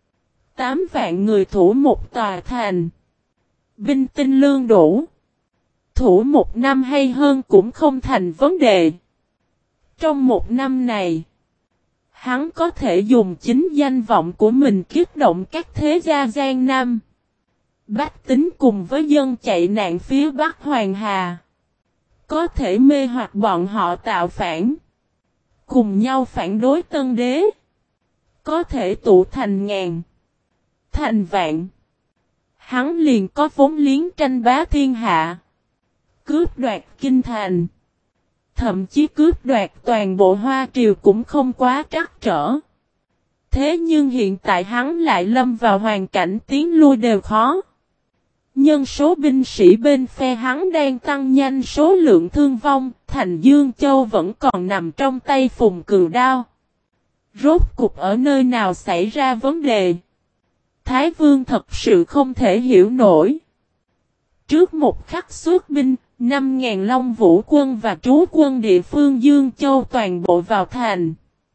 8 vạn người thủ một tòa thành. Binh tinh lương đủ. Thủ 1 năm hay hơn cũng không thành vấn đề. Trong 1 năm này, hắn có thể dùng chính danh vọng của mình kích động các thế gia Giang Nam. Bách tính cùng với dân chạy nạn phía Bắc Hoàng Hà. Có thể mê hoặc bọn họ tạo phản. Cùng nhau phản đối tân đế. Có thể tụ thành ngàn. Thành vạn. Hắn liền có vốn liếng tranh bá thiên hạ. Cướp đoạt kinh thành. Thậm chí cướp đoạt toàn bộ Hoa Triều cũng không quá trắc trở. Thế nhưng hiện tại hắn lại lâm vào hoàn cảnh tiến lui đều khó. Nhân số binh sĩ bên phe hắn đang tăng nhanh số lượng thương vong, thành Dương Châu vẫn còn nằm trong tay Phùng Cừu Đao. Rốt cục ở nơi nào xảy ra vấn đề? Thái Vương thật sự không thể hiểu nổi. Trước một khắc xuất binh, 5.000 Long Vũ quân và trú quân địa phương Dương Châu toàn bộ vào thành.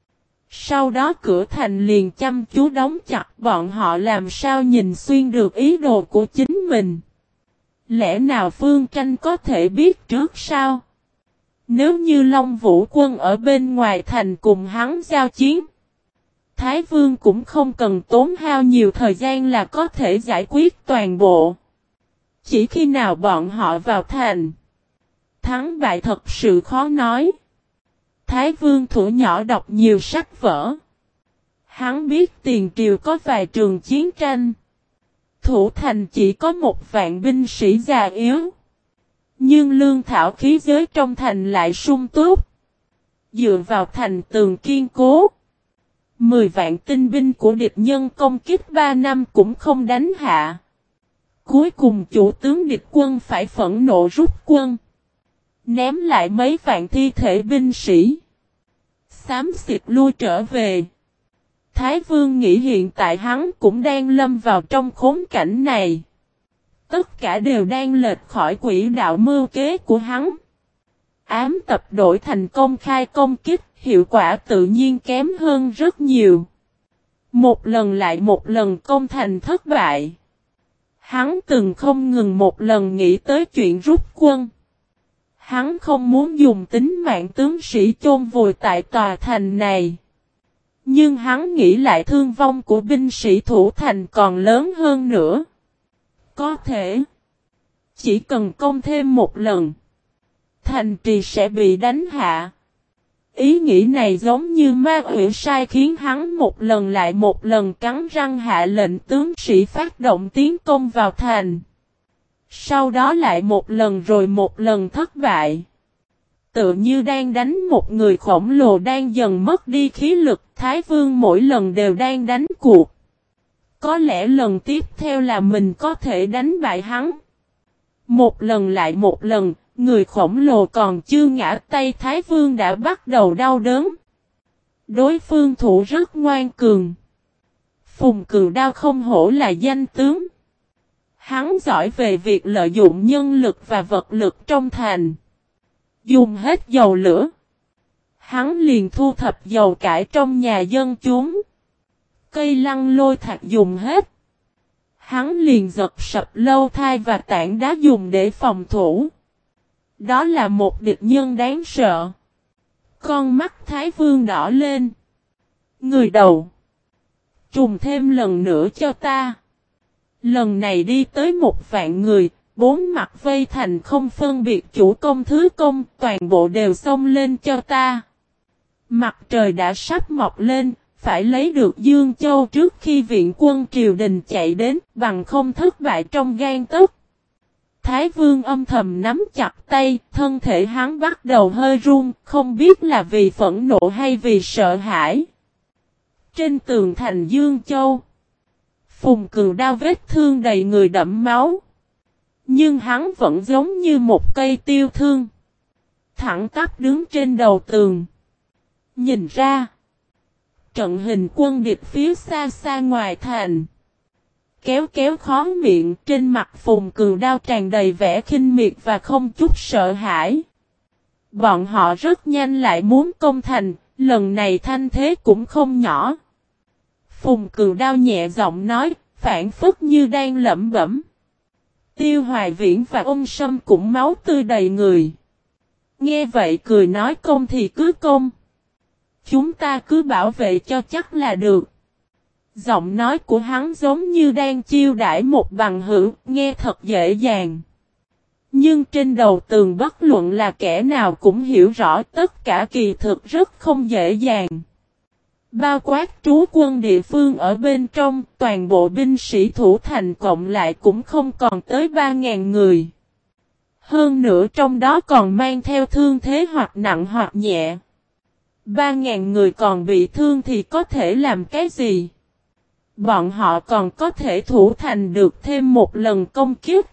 Sau đó cửa thành liền chăm chú đóng chặt, bọn họ làm sao nhìn xuyên được ý đồ của chính mình. Lẽ nào Phương Tranh có thể biết trước sao? Nếu như Long Vũ quân ở bên ngoài thành cùng hắn giao chiến, Thái Vương cũng không cần tốn hao nhiều thời gian là có thể giải quyết toàn bộ. Chỉ khi nào bọn họ vào thành, thắng bại thật sự khó nói. Thái Vương thuở nhỏ đọc nhiều sách vở. Hắn biết tiền triều có vài trường chiến tranh. Thủ thành chỉ có 1 vạn binh sĩ già yếu. Nhưng lương thảo khí giới trong thành lại sung túc. Dựa vào thành tường kiên cố, 10 vạn tinh binh của địch nhân công kích 3 năm cũng không đánh hạ. Cuối cùng chủ tướng địch quân phải phẫn nộ rút quân. Ném lại mấy vạn thi thể binh sĩ. Xám xịt lui trở về. Thái Vương nghĩ hiện tại hắn cũng đang lâm vào trong khốn cảnh này. Tất cả đều đang lệch khỏi quỹ đạo mưu kế của hắn. ám tập đổi thành công khai công kích, hiệu quả tự nhiên kém hơn rất nhiều. Một lần lại một lần công thành thất bại. Hắn từng không ngừng một lần nghĩ tới chuyện rút quân. Hắn không muốn dùng tính mạng tướng sĩ chôn vùi tại tòa thành này. Nhưng hắn nghĩ lại thương vong của binh sĩ thủ thành còn lớn hơn nữa. Có thể, chỉ cần công thêm một lần, thành trì sẽ bị đánh hạ. Ý nghĩ này giống như ma quỷ sai khiến hắn một lần lại một lần cắn răng hạ lệnh tướng sĩ phát động tiến công vào thành. Sau đó lại một lần rồi một lần thất bại. Tựa như đang đánh một người khổng lồ đang dần mất đi khí lực, Thái Vương mỗi lần đều đang đánh cuộc. Có lẽ lần tiếp theo là mình có thể đánh bại hắn. Một lần lại một lần, người khổng lồ còn chưa ngã tay Thái Vương đã bắt đầu đau đớn. Đối phương thủ rất ngoan cường. Phùng Cừu Đao không hổ là danh tướng. Hắn giỏi về việc lợi dụng nhân lực và vật lực trong thành. Dùng hết dầu lửa. Hắn liền thu thập dầu cải trong nhà dân chúng. Cây lăng lôi thạch dùng hết. Hắn liền giật sập lâu thai và tảng đá dùng để phòng thủ. Đó là một địch nhân đáng sợ. Con mắt Thái Vương đỏ lên. Người đầu. Trùng thêm lần nữa cho ta. Lần này đi tới 1.000 người, 4 mặt vây thành không phân biệt chủ công thứ công, toàn bộ đều xông lên cho ta. Mặt trời đã sắp mọc lên, phải lấy được Dương Châu trước khi viện quân triều đình chạy đến, bằng không thất bại trong gan tấc. Thái Vương âm thầm nắm chặt tay, thân thể hắn bắt đầu hơi run, không biết là vì phẫn nộ hay vì sợ hãi. Trên tường thành Dương Châu, Phùng Cừu Đao vết thương đầy người đẫm máu. Nhưng hắn vẫn giống như một cây tiêu thương. Thẳng tắp đứng trên đầu tường. Nhìn ra, trận hình quân địch phía xa xa ngoài thành. Kéo kéo khó miệng, trên mặt Phùng Cừu Đao tràn đầy vẻ khinh miệt và không chút sợ hãi. Bọn họ rất nhanh lại muốn công thành, lần này thanh thế cũng không nhỏ. Phùng Cừu Đao nhẹ giọng nói, phảng phất như đang lẩm bẩm. Tiêu Hoài Viễn và Ôn Sâm cũng máu tươi đầy người. Nghe vậy cười nói công thì cứ công. Chúng ta cứ bảo vệ cho chắc là được. Giọng nói của hắn giống như đang chiêu đãi một bằng hữu, nghe thật dễ dàng. Nhưng trên đầu tường bất luận là kẻ nào cũng hiểu rõ tất cả kỳ thực rất không dễ dàng. Bao quát trú quân địa phương ở bên trong, toàn bộ binh sĩ thủ thành cộng lại cũng không còn tới 3.000 người. Hơn nữa trong đó còn mang theo thương thế hoặc nặng hoặc nhẹ. 3.000 người còn bị thương thì có thể làm cái gì? Bọn họ còn có thể thủ thành được thêm một lần công kích.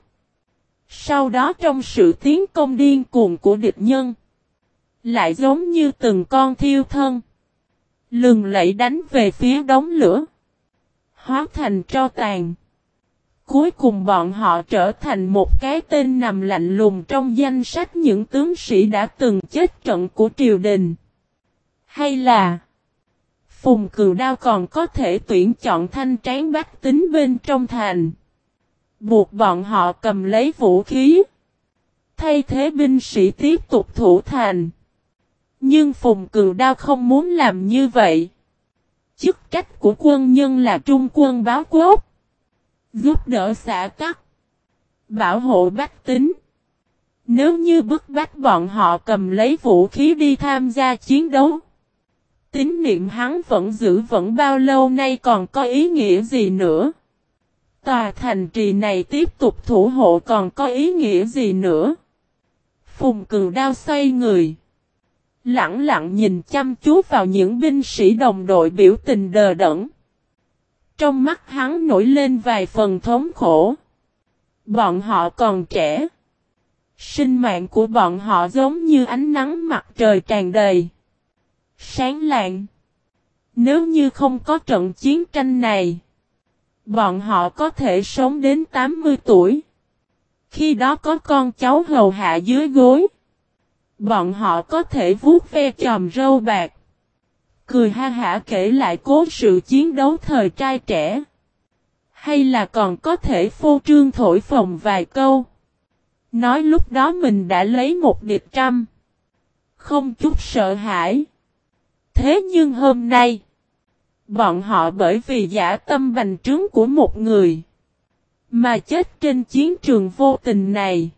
Sau đó trong sự tiến công điên cuồng của địch nhân, lại giống như từng con thiêu thân, lừng lẫy đánh về phía đống lửa, hóa thành tro tàn. Cuối cùng bọn họ trở thành một cái tên nằm lạnh lùng trong danh sách những tướng sĩ đã từng chết trận của triều đình. Hay là Phùng Cừu Đao còn có thể tuyển chọn thanh tráng bách tính bên trong thành, buộc bọn họ cầm lấy vũ khí, thay thế binh sĩ tiếp tục thủ thành. Nhưng Phùng Cừu Đao không muốn làm như vậy. Chức trách của quân nhân là trung quân báo quốc, giúp đỡ xã tắc, bảo hộ bách tính. Nếu như bức bách bọn họ cầm lấy vũ khí đi tham gia chiến đấu, tín niệm hắn vẫn giữ vẫn bao lâu nay còn có ý nghĩa gì nữa? Tòa thành trì này tiếp tục thủ hộ còn có ý nghĩa gì nữa? Phùng Cừu Đao xoay người, lặng lặng nhìn chăm chú vào những binh sĩ đồng đội biểu tình đờ đẫn. Trong mắt hắn nổi lên vài phần thống khổ. Bọn họ còn trẻ. Sinh mạng của bọn họ giống như ánh nắng mặt trời tràn đầy, sáng lạng. Nếu như không có trận chiến tranh này, bọn họ có thể sống đến 80 tuổi. Khi đó có con cháu hầu hạ dưới gối. Bọn họ có thể vuốt ve chòm râu bạc, cười ha hả kể lại cố sự chiến đấu thời trai trẻ. Hay là còn có thể phô trương thổi phồng vài câu. Nói lúc đó mình đã lấy một địch trăm. Không chút sợ hãi. Thế nhưng hôm nay, bọn họ bởi vì dã tâm bành trướng của một người, mà chết trên chiến trường vô tình này.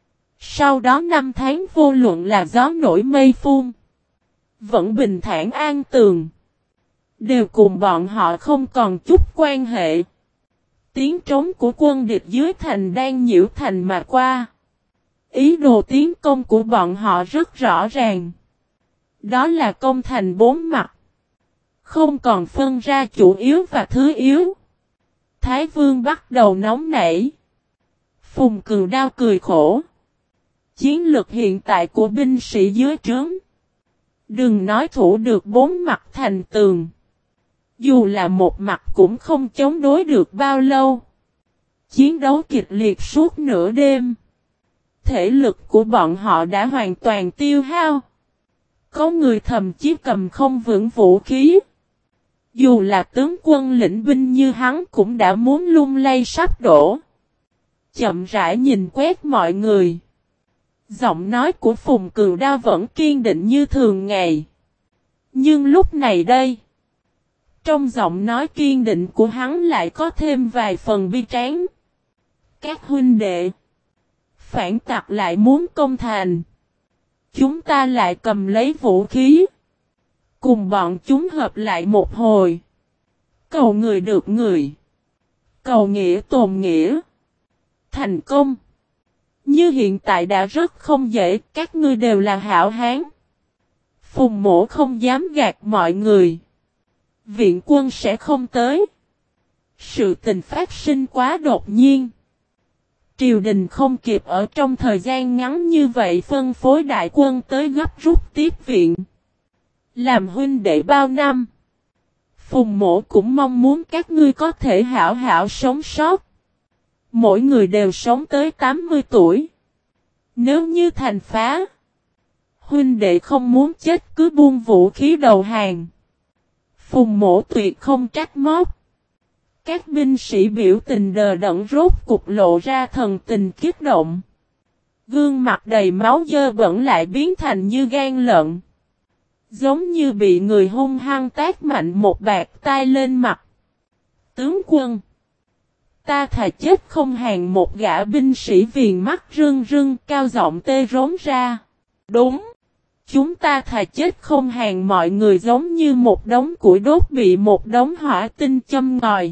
Sau đó 5 tháng vô luận là gió nổi mây phun, vẫn bình thản an tường, đều cùng bọn họ không còn chút quan hệ. Tiếng trống của quân địch dưới thành đang nhiễu thành mà qua. Ý đồ tiến công của bọn họ rất rõ ràng. Đó là công thành 4 mặt. Không còn phân ra chủ yếu và thứ yếu. Thái Vương bắt đầu nóng nảy. Phùng Cừu Đao cười khổ. Chiến lực hiện tại của binh sĩ dưới trướng, đừng nói thủ được 4 mặt thành tường. Dù là một mặt cũng không chống đối được bao lâu. Chiến đấu kịch liệt suốt nửa đêm. Thể lực của bọn họ đã hoàn toàn tiêu hao. Có người thậm chí cầm không vững vũ khí. Dù là tướng quân lĩnh binh như hắn cũng đã muốn lung lay sắp đổ. Chậm rãi nhìn quét mọi người. Giọng nói của Phùng Cừu Đao vẫn kiên định như thường ngày. Nhưng lúc này đây, trong giọng nói kiên định của hắn lại có thêm vài phần bi tráng. Các huynh đệ, phản tặc lại muốn công thành. Chúng ta lại cầm lấy vũ khí, cùng bọn chúng hợp lại một hồi. Cầu người được người, cầu nghĩa tồn nghĩa. Thành công như hiện tại đã rất không dễ, các ngươi đều là hảo hán. Phùng Mỗ không dám gạt mọi người. Viện quân sẽ không tới. Sự tình phát sinh quá đột nhiên. Triều đình không kịp ở trong thời gian ngắn như vậy phân phối đại quân tới gấp rút tiếp viện. Làm huynh đệ bao năm, Phùng Mỗ cũng mong muốn các ngươi có thể hảo hảo sống sót. Mỗi người đều sống tới 80 tuổi. Nếu như thành phá, huynh đệ không muốn chết cứ buông vũ khí đầu hàng. Phùng Mỗ tuyệt không trách móc. Các binh sĩ biểu tình đờ đẫn rốt cục lộ ra thần tình kích động. Gương mặt đầy máu dơ bẩn lại biến thành như gan lợn. Giống như bị người hung hăng tát mạnh một bạt tai lên mặt. Tướng quân, ta thà chết không hàng, một gã binh sĩ viền mắt rưng rưng cao giọng tê rống ra. Đúng, chúng ta thà chết không hàng, mọi người giống như một đống củi đốt bị một đống hỏa tinh châm ngòi.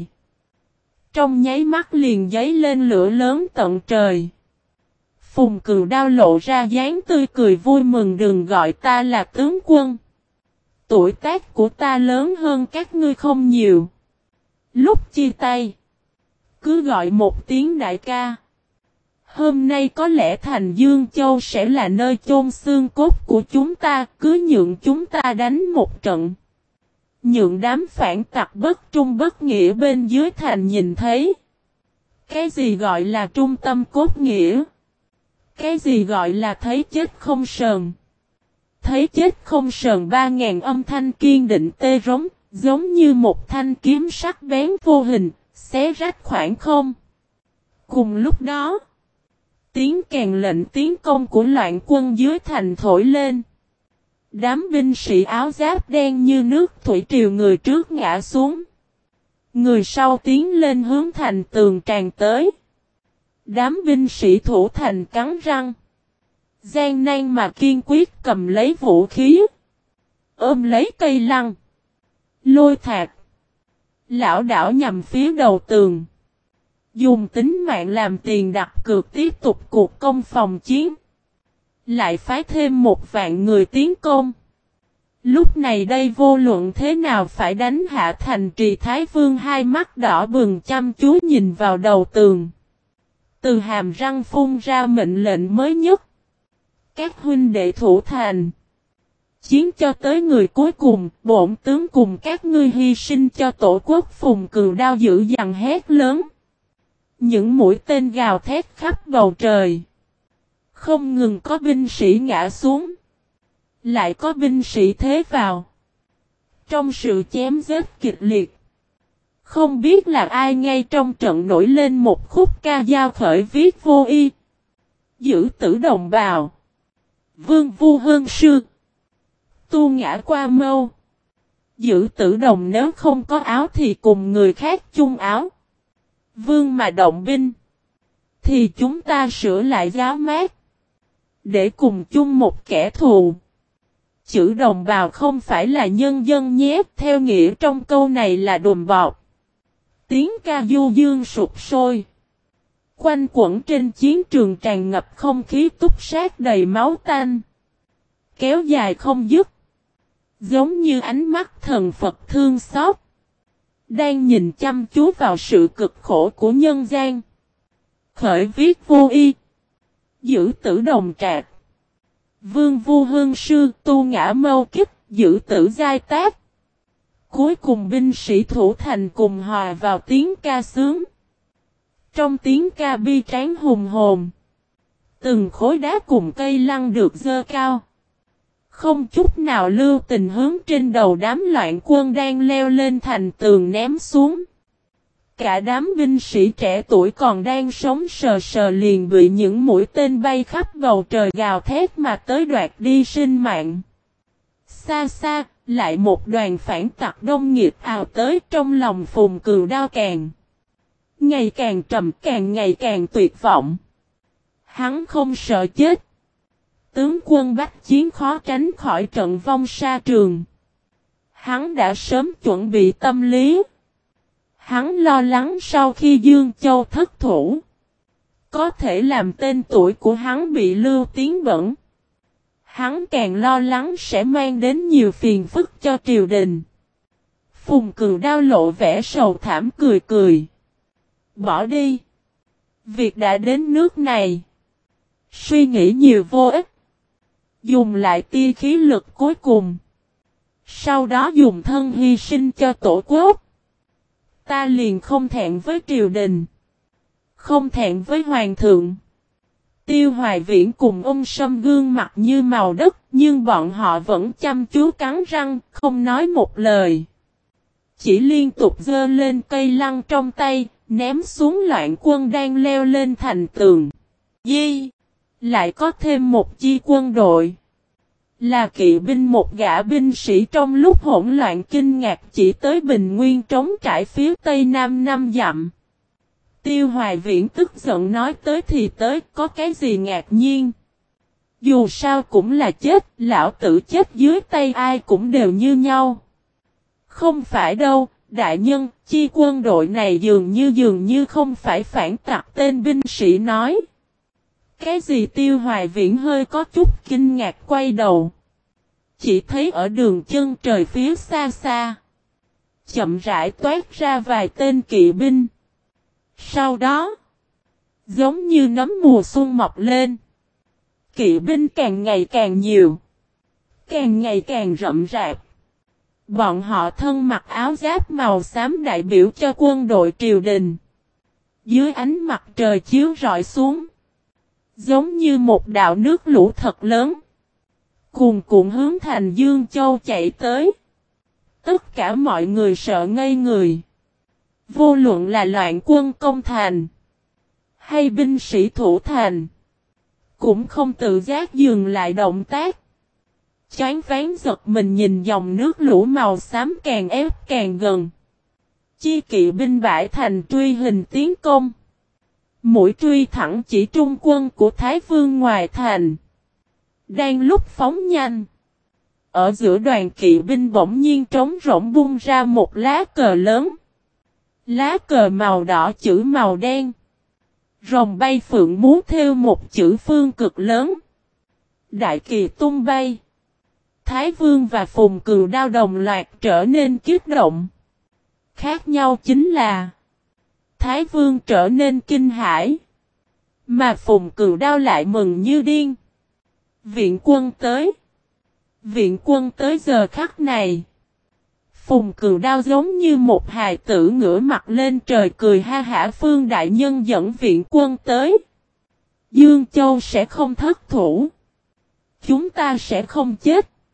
Trong nháy mắt liền giấy lên lửa lớn tận trời. Phùng Cừu Đao lộ ra dáng tươi cười vui mừng, đừng gọi ta là tướng quân. Tuổi tác của ta lớn hơn các ngươi không nhiều. Lúc chia tay, cứ gọi một tiếng đại ca. Hôm nay có lẽ thành Dương Châu sẽ là nơi chôn xương cốt của chúng ta, cứ nhượng chúng ta đánh một trận. Nhượng đám phản tặc bất trung bất nghĩa bên dưới thành nhìn thấy. Cái gì gọi là trung tâm cốt nghĩa? Cái gì gọi là thấy chết không sờn? Thấy chết không sờn 3.000 âm thanh kiên định tê rống, giống như một thanh kiếm sắc bén vô hình, xé rách khoảng không. Cùng lúc đó, tiếng kèn lệnh tiến công của loạn quân dưới thành thổi lên. Đám binh sĩ áo giáp đen như nước thủy triều, người trước ngã xuống, người sau tiến lên hướng thành tường tràn tới. Đám binh sĩ thủ thành cắn răng, gian nan mà kiên quyết cầm lấy vũ khí, ôm lấy cây lăng, lôi thạc, lảo đảo nhằm phía đầu tường, dùng tính mạng làm tiền đặt cược tiếp tục cuộc công phòng chiến. Lại phái thêm 1.000 người tiến công. Lúc này đây vô luận thế nào phải đánh hạ thành trì. Thái Vương hai mắt đỏ bừng chăm chú nhìn vào đầu tường. Từ hàm răng phun ra mệnh lệnh mới nhất. Các huynh đệ thủ thành, chiến cho tới người cuối cùng, bổn tướng cùng các ngươi hy sinh cho tổ quốc. Phùng Cừu Đao dữ dằn hét lớn. Những mũi tên gào thét khắp bầu trời. Không ngừng có binh sĩ ngã xuống. Lại có binh sĩ thế vào. Trong sự chém giết kịch liệt. Không biết là ai ngay trong trận nổi lên một khúc ca dao khởi viết vô y. Giữ tử đồng bào. Vương vu hương sư. Tu ngã qua mâu. Giữ tử đồng nếu không có áo thì cùng người khác chung áo. Vương mà động binh. Thì chúng ta sửa lại giáo mát. Để cùng chung một kẻ thù. Chữ đồng bào không phải là nhân dân nhé. Theo nghĩa trong câu này là đùm bọc. Tiếng ca du dương sụp sôi. Quanh quẩn trên chiến trường tràn ngập không khí túc sát đầy máu tanh. Kéo dài không dứt. Giống như ánh mắt thần Phật thương xót. Đang nhìn chăm chú vào sự cực khổ của nhân gian. Khởi viết vô y. Giữ tử đồng trạc. Vương vu hương sư tu ngã mâu kích. Giữ tử giai tác. Cuối cùng binh sĩ thủ thành cùng hòa vào tiếng ca sướng. Trong tiếng ca bi tráng hùng hồn. Từng khối đá cùng cây lăng được dơ cao. Không chút nào lưu tình hướng trên đầu đám loạn quân đang leo lên thành tường ném xuống. Cả đám binh sĩ trẻ tuổi còn đang sống sờ sờ liền bị những mũi tên bay khắp bầu trời gào thét mà tới đoạt đi sinh mạng. Xa xa, lại một đoàn phản tặc đông nghịt ào tới trong lòng Phùng Cừu Đao ngày càng trầm càng ngày càng tuyệt vọng. Hắn không sợ chết. Tướng quân bách chiến khó tránh khỏi trận vong sa trường. Hắn đã sớm chuẩn bị tâm lý. Hắn lo lắng sau khi Dương Châu thất thủ. Có thể làm tên tuổi của hắn bị lưu tiếng bẩn. Hắn càng lo lắng sẽ mang đến nhiều phiền phức cho triều đình. Phùng Cừu Đao lộ vẻ sầu thảm cười cười. Bỏ đi. Việc đã đến nước này. Suy nghĩ nhiều vô ích. Dùng lại tia khí lực cuối cùng. Sau đó dùng thân hy sinh cho tổ quốc. Ta liền không thẹn với triều đình. Không thẹn với hoàng thượng. Tiêu Hoài Viễn cùng ông Sâm gương mặt như màu đất. Nhưng bọn họ vẫn chăm chú cắn răng. Không nói một lời. Chỉ liên tục giơ lên cây lăng trong tay. Ném xuống loạn quân đang leo lên thành tường. Lại có thêm một chi quân đội. Là kỵ binh một gã binh sĩ trong lúc hỗn loạn kinh ngạc chỉ tới Bình Nguyên trống trải phía tây nam 5 dặm. Tiêu Hoài Viễn tức giận nói tới thì tới, có cái gì ngạc nhiên. Dù sao cũng là chết, lão tử chết dưới tay ai cũng đều như nhau. Không phải đâu, đại nhân, chi quân đội này dường như không phải phản tặc, tên binh sĩ nói. Cái gì? Tiêu Hoài Viễn hơi có chút kinh ngạc quay đầu. Chỉ thấy ở đường chân trời phía xa xa. Chậm rãi toát ra vài tên kỵ binh. Sau đó, giống như nấm mùa xuân mọc lên. Kỵ binh càng ngày càng nhiều. Càng ngày càng rậm rạp. Bọn họ thân mặc áo giáp màu xám đại biểu cho quân đội triều đình. Dưới ánh mặt trời chiếu rọi xuống. Giống như một đạo nước lũ thật lớn. Cuồn cuộn hướng thành Dương Châu chạy tới. Tất cả mọi người sợ ngây người. Vô luận là loạn quân công thành. Hay binh sĩ thủ thành. Cũng không tự giác dừng lại động tác. Choáng váng giật mình nhìn dòng nước lũ màu xám càng ép càng gần. Chi kỵ binh bãi thành truy hình tiến công. Mũi truy thẳng chỉ trung quân của Thái Vương ngoài thành. Đang lúc phóng nhanh. Ở giữa đoàn kỵ binh bỗng nhiên trống rỗng bung ra một lá cờ lớn. Lá cờ màu đỏ chữ màu đen. Rồng bay phượng múa theo một chữ phương cực lớn. Đại kỳ tung bay. Thái Vương và Phùng Cừu Đao đồng loạt trở nên kích động. Khác nhau chính là Thái Vương trở nên kinh hãi. Mà Phùng Cừu Đao lại mừng như điên. Viện quân tới. Viện quân tới giờ khắc này. Phùng Cừu Đao giống như một hài tử ngửa mặt lên trời cười ha hả. Phương đại nhân dẫn viện quân tới. Dương Châu sẽ không thất thủ. Chúng ta sẽ không chết.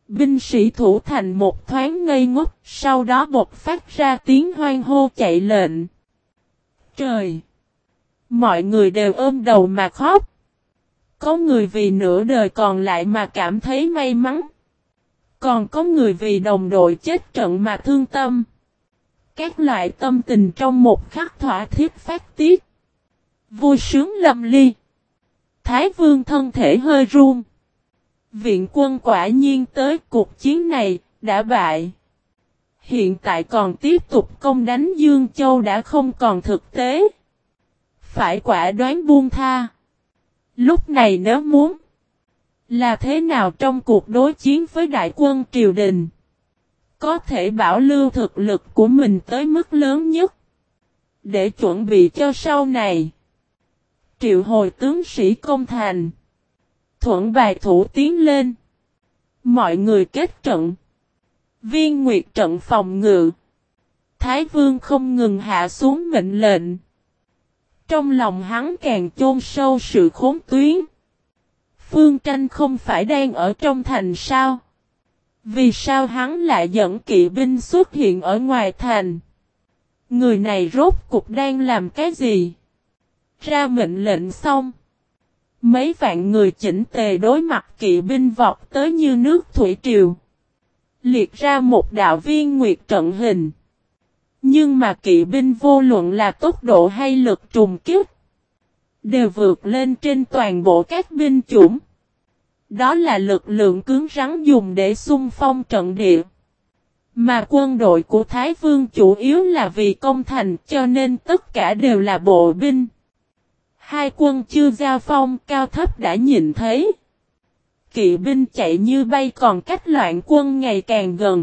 Binh sĩ thủ thành một thoáng ngây ngốc, sau đó bộc phát ra tiếng hoan hô chạy lệnh. Trời! Mọi người đều ôm đầu mà khóc. Có người vì nửa đời còn lại mà cảm thấy may mắn. Còn có người vì đồng đội chết trận mà thương tâm. Các loại tâm tình trong một khắc thỏa thiết phát tiết. Vui sướng lâm ly. Thái Vương thân thể hơi run. Viện quân quả nhiên tới, cuộc chiến này đã bại. Hiện tại còn tiếp tục công đánh Dương Châu đã không còn thực tế. Phải quả đoán buông tha. Lúc này nếu muốn là thế nào trong cuộc đối chiến với đại quân triều đình, có thể bảo lưu thực lực của mình tới mức lớn nhất, để chuẩn bị cho sau này. Triệu hồi tướng sĩ công thành, thuận bài thủ tiến lên. Mọi người kết trận. Viên Nguyệt trận phòng ngự. Thái Vương không ngừng hạ xuống mệnh lệnh. Trong lòng hắn càng chôn sâu sự khốn tuyến. Phương Tranh không phải đang ở trong thành sao? Vì sao hắn lại dẫn kỵ binh xuất hiện ở ngoài thành? Người này rốt cục đang làm cái gì? Ra mệnh lệnh xong. Mấy vạn người chỉnh tề đối mặt kỵ binh vọt tới như nước thủy triều. Liệt ra một đạo viên nguyệt trận hình. Nhưng mà kỵ binh vô luận là tốc độ hay lực trùng kích, đều vượt lên trên toàn bộ các binh chủng. Đó là lực lượng cứng rắn dùng để xung phong trận địa. Mà quân đội của Thái Vương chủ yếu là vì công thành, cho nên tất cả đều là bộ binh. Hai quân chưa giao phong, cao thấp đã nhìn thấy. Kỵ binh chạy như bay, còn cách loạn quân ngày càng gần.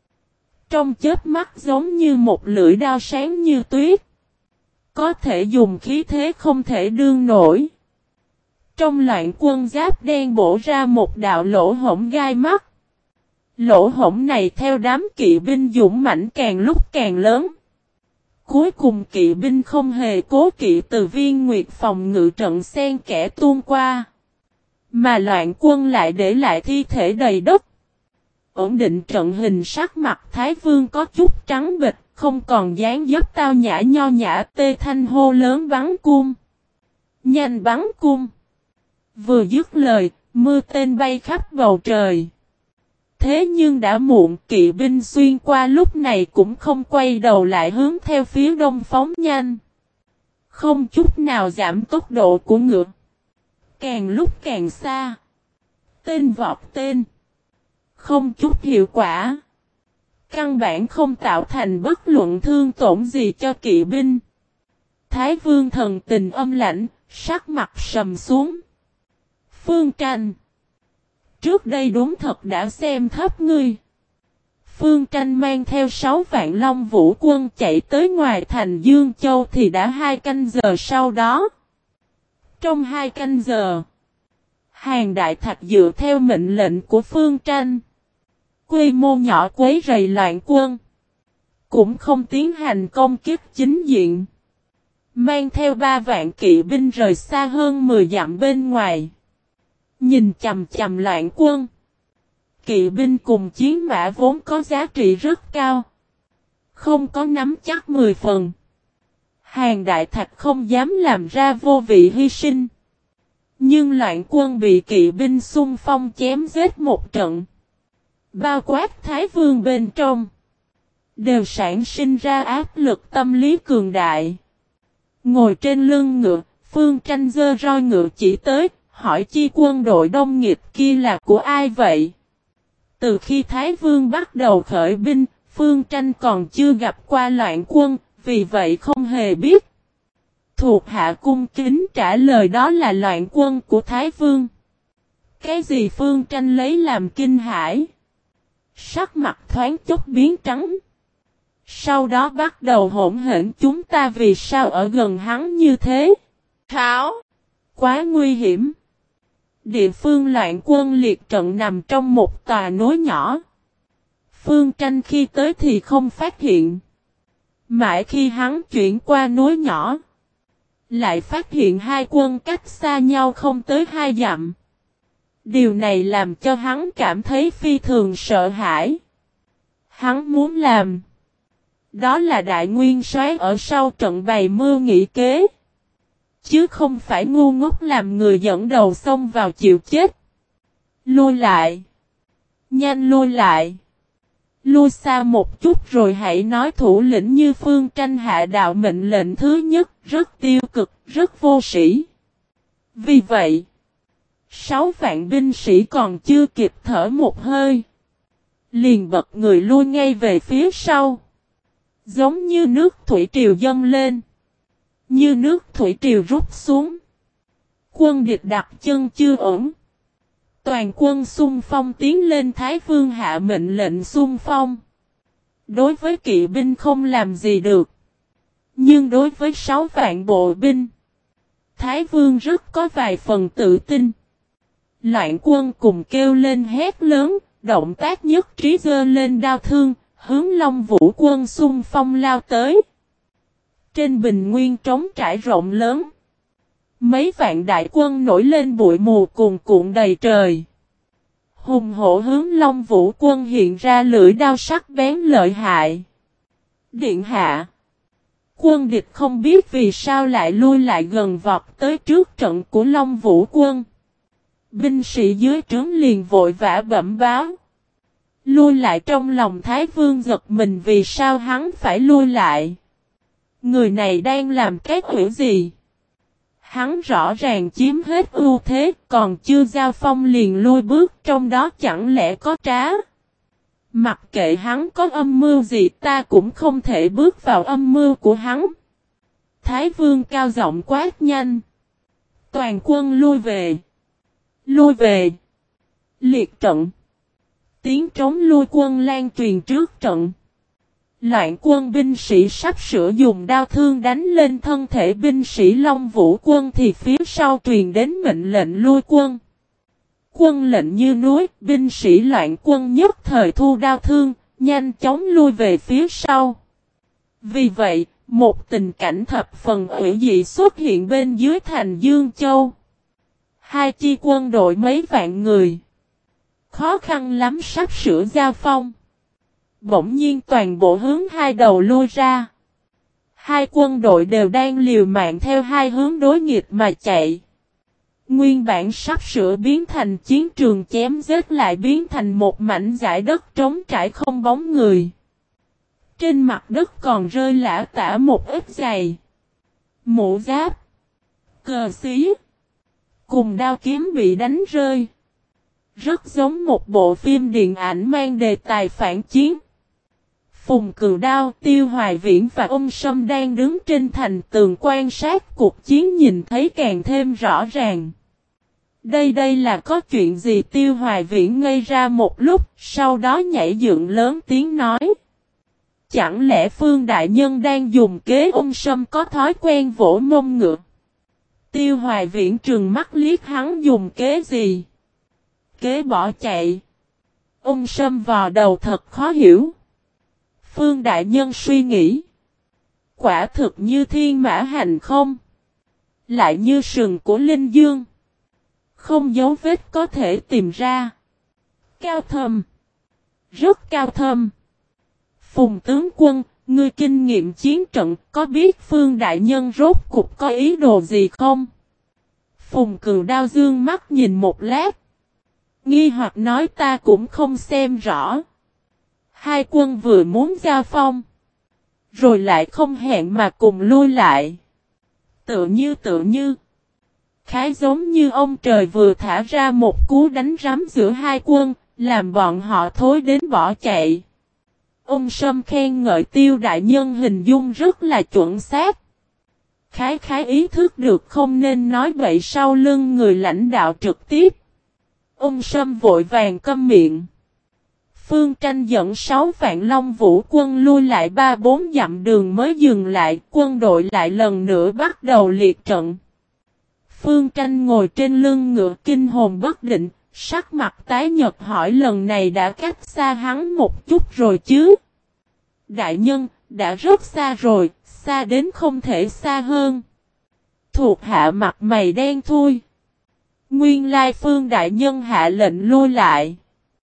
Trong chớp mắt giống như một lưỡi đao sáng như tuyết. Có thể dùng khí thế không thể đương nổi. Trong loạn quân giáp đen bổ ra một đạo lỗ hổng gai mắt. Lỗ hổng này theo đám kỵ binh dũng mãnh càng lúc càng lớn. Cuối cùng kỵ binh không hề cố kỵ từ viên nguyệt phòng ngự trận xen kẽ tuôn qua. Mà loạn quân lại để lại thi thể đầy đất. Ổn định trận hình, sắc mặt Thái Vương có chút trắng bệch, không còn dáng dấp tao nhã nho nhã, tê thanh hô lớn bắn cung. Nhanh bắn cung. Vừa dứt lời, mưa tên bay khắp bầu trời. Thế nhưng đã muộn, kỵ binh xuyên qua lúc này cũng không quay đầu lại hướng theo phía đông phóng nhanh. Không chút nào giảm tốc độ của ngựa. Càng lúc càng xa. Tên vọt tên. Không chút hiệu quả. Căn bản không tạo thành bất luận thương tổn gì cho kỵ binh. Thái Vương thần tình âm lãnh, sắc mặt sầm xuống. Phương Tranh. Trước đây đúng thật đã xem thấp ngươi. Phương Tranh mang theo 6 vạn Long Vũ quân chạy tới ngoài thành Dương Châu thì đã 2 canh giờ sau đó. Trong 2 canh giờ, Hàn Đại Thạch dựa theo mệnh lệnh của Phương Tranh, quy mô nhỏ quấy rầy loạn quân, cũng không tiến hành công kích chính diện. Mang theo 3 vạn kỵ binh rời xa hơn 10 dặm bên ngoài. Nhìn chằm chằm loạn quân. Kỵ binh cùng chiến mã vốn có giá trị rất cao. Không có nắm chắc 10 phần. Hàn Đại Thạch không dám làm ra vô vị hy sinh. Nhưng loạn quân bị kỵ binh xung phong chém giết một trận. Bao quát Thái Vương bên trong. Đều sản sinh ra áp lực tâm lý cường đại. Ngồi trên lưng ngựa, Phương Tranh giơ roi ngựa chỉ tới, hỏi chi quân đội đông nghịch kia là của ai vậy? Từ khi Thái Vương bắt đầu khởi binh, Phương Tranh còn chưa gặp qua loạn quân, vì vậy không hề biết. Thuộc hạ cung kính trả lời đó là loạn quân của Thái Vương. Cái gì? Phương Tranh lấy làm kinh hãi. Sắc mặt thoáng chốc biến trắng. Sau đó bắt đầu hỗn hển, chúng ta vì sao ở gần hắn như thế? Tháo! Quá nguy hiểm. Địa phương loạn quân liệt trận nằm trong một tòa núi nhỏ. Phương Tranh khi tới thì không phát hiện. Mãi khi hắn chuyển qua núi nhỏ, lại phát hiện hai quân cách xa nhau không tới 2 dặm. Điều này làm cho hắn cảm thấy phi thường sợ hãi. Hắn muốn làm. Đó là đại nguyên soái ở sau trận bày mưu nghị kế. Chứ không phải ngu ngốc làm người dẫn đầu xông vào chịu chết. Lui lại. Nhanh lui lại. Lui xa một chút rồi hãy nói. Thủ lĩnh Như Phương Tranh hạ đạo mệnh lệnh thứ nhất rất tiêu cực, rất vô sĩ. Vì vậy, 6 vạn binh sĩ còn chưa kịp thở một hơi, liền bật người lui ngay về phía sau. Giống như nước thủy triều dâng lên, như nước thủy triều rút xuống. Quân địch đặt chân chưa ổn. Toàn quân xung phong tiến lên. Thái Vương hạ mệnh lệnh xung phong. Đối với kỵ binh không làm gì được. Nhưng đối với 6 vạn bộ binh, Thái Vương rất có vài phần tự tin. Loạn quân cùng kêu lên hét lớn, động tác nhất trí giơ lên đao thương, hướng Long Vũ quân xung phong lao tới. Trên bình nguyên trống trải rộng lớn, mấy vạn đại quân nổi lên bụi mù cuồn cuộn đầy trời. Hùng hổ hướng Long Vũ quân hiện ra lưỡi đao sắc bén lợi hại. Điện hạ, quân địch không biết vì sao lại lui lại gần vọt tới trước trận của Long Vũ quân. Binh sĩ dưới trướng liền vội vã bẩm báo. Lui lại. Trong lòng Thái Vương giật mình, vì sao hắn phải lui lại? Người này đang làm cái quỷ gì? Hắn rõ ràng chiếm hết ưu thế, còn chưa giao phong liền lui bước, trong đó chẳng lẽ có trá? Mặc kệ hắn có âm mưu gì, ta cũng không thể bước vào âm mưu của hắn. Thái Vương cao giọng quát nhanh. Toàn quân lui về. Lui về. Liệt trận. Tiếng trống lui quân lan truyền trước trận. Loạn quân binh sĩ sắp sửa dùng đao thương đánh lên thân thể binh sĩ Long Vũ quân thì phía sau truyền đến mệnh lệnh lui quân. Quân lệnh như núi, binh sĩ loạn quân nhất thời thu đao thương, nhanh chóng lui về phía sau. Vì vậy, một tình cảnh thập phần ủy dị xuất hiện bên dưới thành Dương Châu. Hai chi quân đội mấy vạn người. Khó khăn lắm sắp sửa giao phong. Bỗng nhiên toàn bộ hướng hai đầu lui ra. Hai quân đội đều đang liều mạng theo hai hướng đối nghịch mà chạy. Nguyên bản sắp sửa biến thành chiến trường chém giết lại biến thành một mảnh dải đất trống trải không bóng người. Trên mặt đất còn rơi lả tả một ít giày, mũ giáp, cờ xí, cùng đao kiếm bị đánh rơi. Rất giống một bộ phim điện ảnh mang đề tài phản chiến. Phùng Cừu Đao, Tiêu Hoài Viễn và ông Sâm đang đứng trên thành tường quan sát cuộc chiến nhìn thấy càng thêm rõ ràng. Đây là có chuyện gì? Tiêu Hoài Viễn ngây ra một lúc, sau đó nhảy dựng lớn tiếng nói. Chẳng lẽ Phương Đại Nhân đang dùng kế? Ông Sâm có thói quen vỗ mông ngựa. Tiêu Hoài Viễn trừng mắt liếc hắn dùng kế gì? Kế bỏ chạy. Ông Sâm vò đầu thật khó hiểu. Phương Đại Nhân suy nghĩ. Quả thực như thiên mã hành không? Lại như sừng của Linh Dương. Không dấu vết có thể tìm ra. Cao thâm. Rất cao thâm. Phùng tướng quân, ngươi kinh nghiệm chiến trận, có biết Phương Đại Nhân rốt cục có ý đồ gì không? Phùng Cừu Đao dương mắt nhìn một lát. Nghi hoặc nói ta cũng không xem rõ. Hai quân vừa muốn giao phong. Rồi lại không hẹn mà cùng lui lại. Tự như. Khá giống như ông trời vừa thả ra một cú đánh rắm giữa hai quân, làm bọn họ thối đến bỏ chạy. Ông Sâm khen ngợi Tiêu Đại Nhân hình dung rất là chuẩn xác. Khái ý thức được không nên nói bậy sau lưng người lãnh đạo trực tiếp. Ông Sâm vội vàng câm miệng. Phương Tranh dẫn 6 vạn Long Vũ quân lui lại 3-4 dặm đường mới dừng lại, quân đội lại lần nữa bắt đầu liệt trận. Phương Tranh ngồi trên lưng ngựa kinh hồn bất định, sắc mặt tái nhợt hỏi lần này đã cách xa hắn một chút rồi chứ? Đại nhân, đã rất xa rồi, xa đến không thể xa hơn. Thuộc hạ mặt mày đen thui. Nguyên lai Phương đại nhân hạ lệnh lui lại.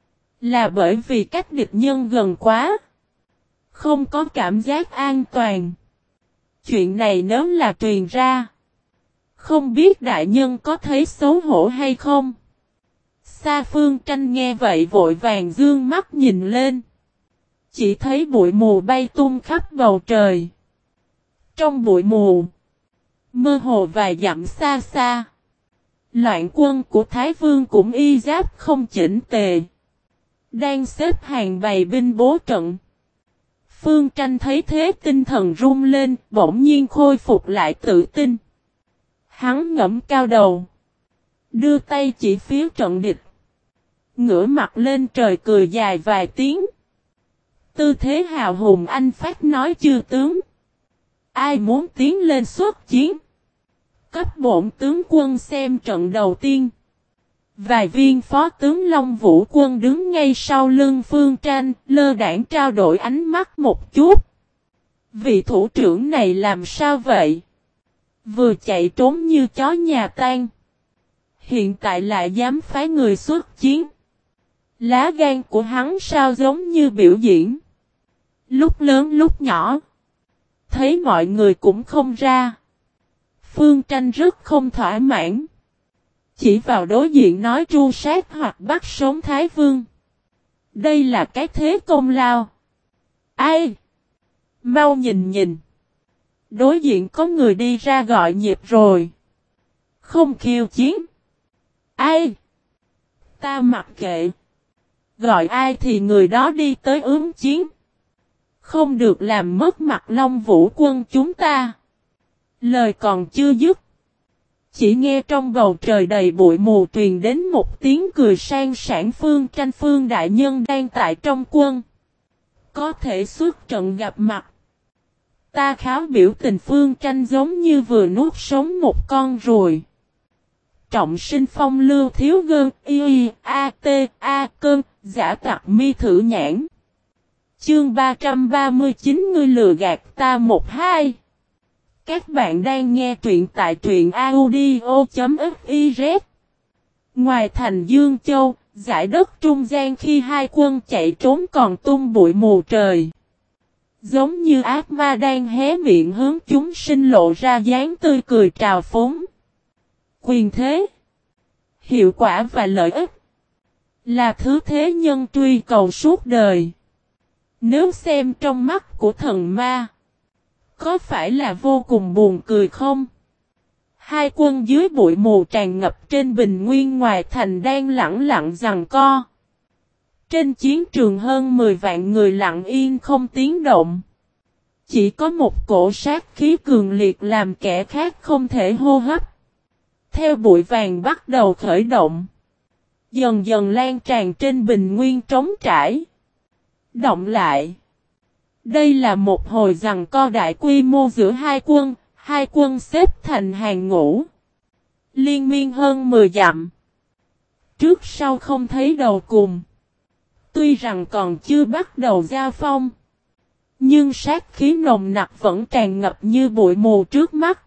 Là bởi vì cách địch nhân gần quá. Không có cảm giác an toàn. Chuyện này nếu là truyền ra. Không biết đại nhân có thấy xấu hổ hay không? Sa Phương Tranh nghe vậy vội vàng dương mắt nhìn lên. Chỉ thấy bụi mù bay tung khắp bầu trời. Trong bụi mù, mơ hồ vài dặm xa xa. Loạn quân của Thái Vương cũng y giáp không chỉnh tề. Đang xếp hàng bày binh bố trận. Phương Tranh thấy thế tinh thần rung lên, bỗng nhiên khôi phục lại tự tin. Hắn ngẫm cao đầu. Đưa tay chỉ phía trận địch. Ngửa mặt lên trời cười dài vài tiếng. Tư thế hào hùng anh phát nói: chư tướng, ai muốn tiến lên xuất chiến? Cấp bổn tướng quân xem trận đầu tiên. Vài viên phó tướng Long Vũ quân đứng ngay sau lưng Phương Tranh, lơ đãng trao đổi ánh mắt một chút. Vị thủ trưởng này làm sao vậy? Vừa chạy trốn như chó nhà tan. Hiện tại lại dám phái người xuất chiến. Lá gan của hắn sao giống như biểu diễn. Lúc lớn lúc nhỏ. Thấy mọi người cũng không ra. Phương Tranh rất không thỏa mãn. Chỉ vào đối diện nói: tru sát hoặc bắt sống Thái Vương. Đây là cái thế công lao. Ai? Mau nhìn nhìn. Đối diện có người đi ra gọi nhịp rồi. Không khiêu chiến. Ai? Ta mặc kệ. Gọi ai thì người đó đi tới ứng chiến. Không được làm mất mặt Long Vũ quân chúng ta. Lời còn chưa dứt. Chỉ nghe trong bầu trời đầy bụi mù truyền đến một tiếng cười sang sảng: Phương Tranh Phương đại nhân đang tại trong quân. Có thể xuất trận gặp mặt. Ta kháo biểu tình Phương Tranh giống như vừa nuốt sống một con ruồi. Trọng sinh phong lưu thiếu gơn y a t a cơn giả tặc mi thử nhãn. Chương 339 ngươi lừa gạt ta 1-2. Các bạn đang nghe truyện tại truyện audio.fiz. Ngoài thành Dương Châu, dải đất trung gian khi hai quân chạy trốn còn tung bụi mù trời. Giống như ác ma đang hé miệng hướng chúng sinh lộ ra dáng tươi cười trào phúng. Quyền thế, hiệu quả và lợi ích là thứ thế nhân truy cầu suốt đời. Nếu xem trong mắt của thần ma, có phải là vô cùng buồn cười không? Hai quân dưới bụi mù tràn ngập trên bình nguyên ngoài thành đang lẳng lặng giằng co. Trên chiến trường hơn 10 vạn người lặng yên không tiếng động. Chỉ có một cổ sát khí cường liệt làm kẻ khác không thể hô hấp. Theo bụi vàng bắt đầu khởi động. Dần dần lan tràn trên bình nguyên trống trải. Động lại. Đây là một hồi giằng co đại quy mô giữa hai quân xếp thành hàng ngũ. Liên miên hơn 10 dặm. Trước sau không thấy đầu cùng. Tuy rằng còn chưa bắt đầu giao phong. Nhưng sát khí nồng nặc vẫn tràn ngập như bụi mù trước mắt.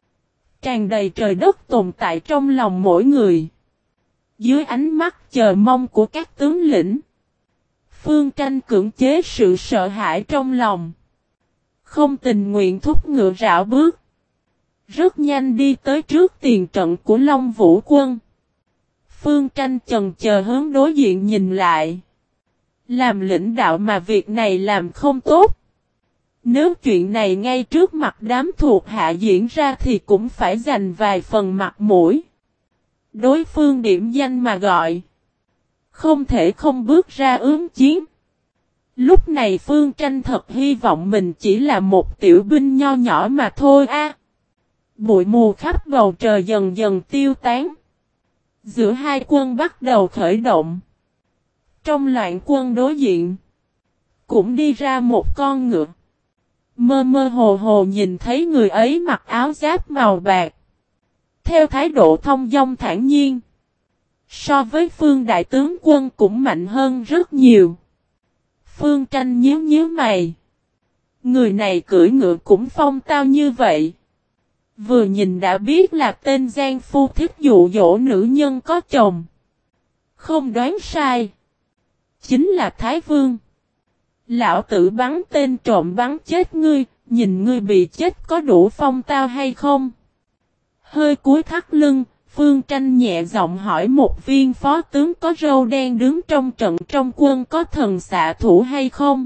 Tràn đầy trời đất tồn tại trong lòng mỗi người. Dưới ánh mắt chờ mong của các tướng lĩnh. Phương Tranh cưỡng chế sự sợ hãi trong lòng. Không tình nguyện thúc ngựa rảo bước. Rất nhanh đi tới trước tiền trận của Long Vũ quân. Phương Tranh chần chờ hướng đối diện nhìn lại. Làm lãnh đạo mà việc này làm không tốt. Nếu chuyện này ngay trước mặt đám thuộc hạ diễn ra thì cũng phải dành vài phần mặt mũi. Đối phương điểm danh mà gọi. Không thể không bước ra ứng chiến. Lúc này Phương Tranh thật hy vọng mình chỉ là một tiểu binh nho nhỏ mà thôi a. Bụi mù khắp bầu trời dần dần tiêu tán. Giữa hai quân bắt đầu khởi động. Trong loạn quân đối diện, cũng đi ra một con ngựa. Mơ mơ hồ hồ nhìn thấy người ấy mặc áo giáp màu bạc. Theo thái độ thông dong thản nhiên. So với Phương đại tướng quân cũng mạnh hơn rất nhiều. Phương Tranh nhíu nhíu mày. Người này cưỡi ngựa cũng phong tao như vậy. Vừa nhìn đã biết là tên gian phu thích dụ dỗ nữ nhân có chồng. Không đoán sai. Chính là Thái Vương. Lão tử bắn tên trộm bắn chết ngươi, nhìn ngươi bị chết có đủ phong tao hay không? Hơi cúi thắt lưng, Phương Tranh nhẹ giọng hỏi một viên phó tướng có râu đen đứng trong trận trong quân có thần xạ thủ hay không?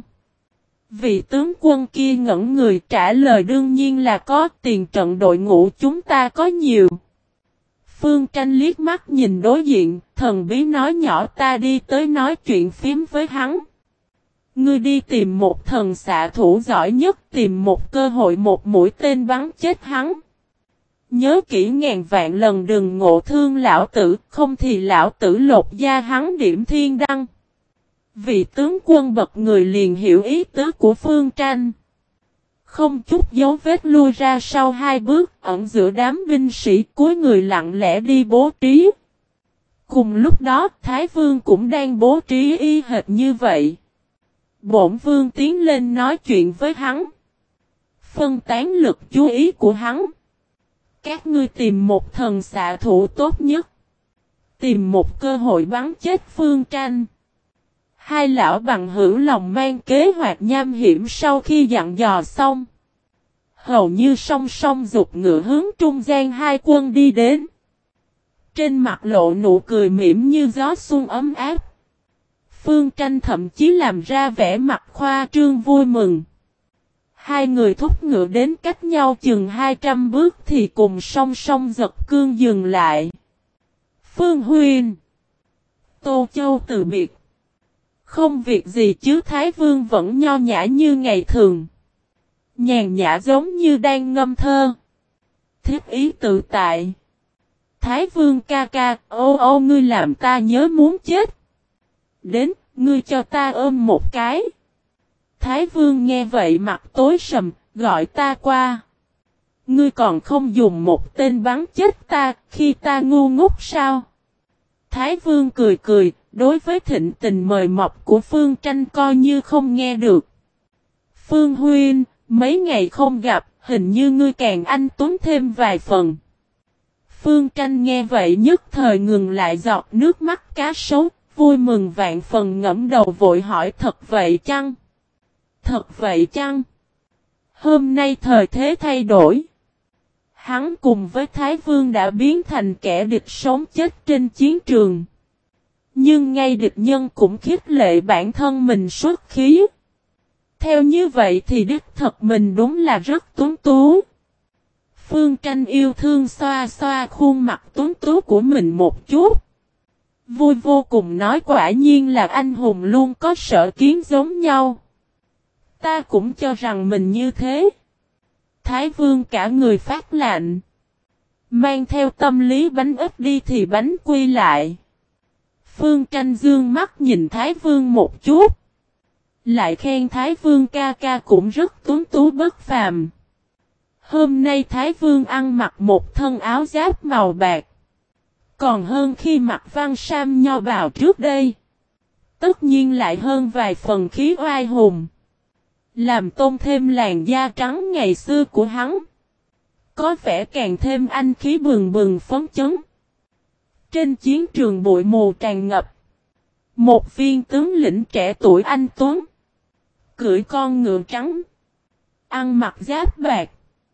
Vị tướng quân kia ngẩn người trả lời đương nhiên là có, tiền trận đội ngũ chúng ta có nhiều. Phương Tranh liếc mắt nhìn đối diện, thần bí nói nhỏ ta đi tới nói chuyện phím với hắn. Ngươi đi tìm một thần xạ thủ giỏi nhất, tìm một cơ hội một mũi tên bắn chết hắn. Nhớ kỹ ngàn vạn lần đừng ngộ thương lão tử, không thì lão tử lột da hắn điểm thiên đăng. Vị tướng quân bật người liền hiểu ý tứ của Phương Tranh. Không chút dấu vết lui ra sau 2 bước, ẩn giữa đám binh sĩ cúi người lặng lẽ đi bố trí. Cùng lúc đó, Thái Vương cũng đang bố trí y hệt như vậy. Bổn Vương tiến lên nói chuyện với hắn. Phân tán lực chú ý của hắn. Các ngươi tìm một thần xạ thủ tốt nhất. Tìm một cơ hội bắn chết Phương Tranh. Hai lão bằng hữu lòng mang kế hoạch nham hiểm sau khi dặn dò xong. Hầu như song song giục ngựa hướng trung gian hai quân đi đến. Trên mặt lộ nụ cười mỉm như gió xuân ấm áp. Phương Tranh thậm chí làm ra vẻ mặt khoa trương vui mừng. Hai người thúc ngựa đến cách nhau chừng 200 bước thì cùng song song giật cương dừng lại. Phương Huynh, Tô Châu từ biệt. Không việc gì chứ. Thái Vương vẫn nho nhã như ngày thường. Nhàn nhã giống như đang ngâm thơ. Thiết ý tự tại. Thái Vương ca ca, ô ngươi làm ta nhớ muốn chết. Đến, ngươi cho ta ôm một cái. Thái Vương nghe vậy mặt tối sầm, gọi ta qua. Ngươi còn không dùng một tên bắn chết ta, khi ta ngu ngốc sao? Thái Vương cười cười, đối với thịnh tình mời mọc của Phương Tranh coi như không nghe được. Phương Huynh, mấy ngày không gặp, hình như ngươi càng anh tuấn thêm vài phần. Phương Tranh nghe vậy nhất thời ngừng lại giọt nước mắt cá sấu, vui mừng vạn phần ngẫm đầu vội hỏi thật vậy chăng? Thật vậy chăng? Hôm nay thời thế thay đổi. Hắn cùng với Thái Vương đã biến thành kẻ địch sống chết trên chiến trường. Nhưng ngay địch nhân cũng khích lệ bản thân mình xuất khí. Theo như vậy thì đích thật mình đúng là rất tuấn tú. Phương Tranh yêu thương xoa xoa khuôn mặt tuấn tú của mình một chút. Vui vô cùng nói quả nhiên là anh hùng luôn có sở kiến giống nhau. Ta cũng cho rằng mình như thế. Thái Vương cả người phát lạnh. Mang theo tâm lý bánh ít đi thì bánh quy lại. Phương Tranh dương mắt nhìn Thái Vương một chút. Lại khen Thái Vương ca ca cũng rất tuấn tú bất phàm. Hôm nay Thái Vương ăn mặc một thân áo giáp màu bạc. Còn hơn khi mặc văn sam nho bào trước đây. Tất nhiên lại hơn vài phần khí oai hùng. Làm tôn thêm làn da trắng ngày xưa của hắn. Có vẻ càng thêm anh khí bừng bừng phấn chấn. Trên chiến trường bụi mù tràn ngập. Một viên tướng lĩnh trẻ tuổi anh tuấn. Cưỡi con ngựa trắng. Ăn mặc giáp bạc.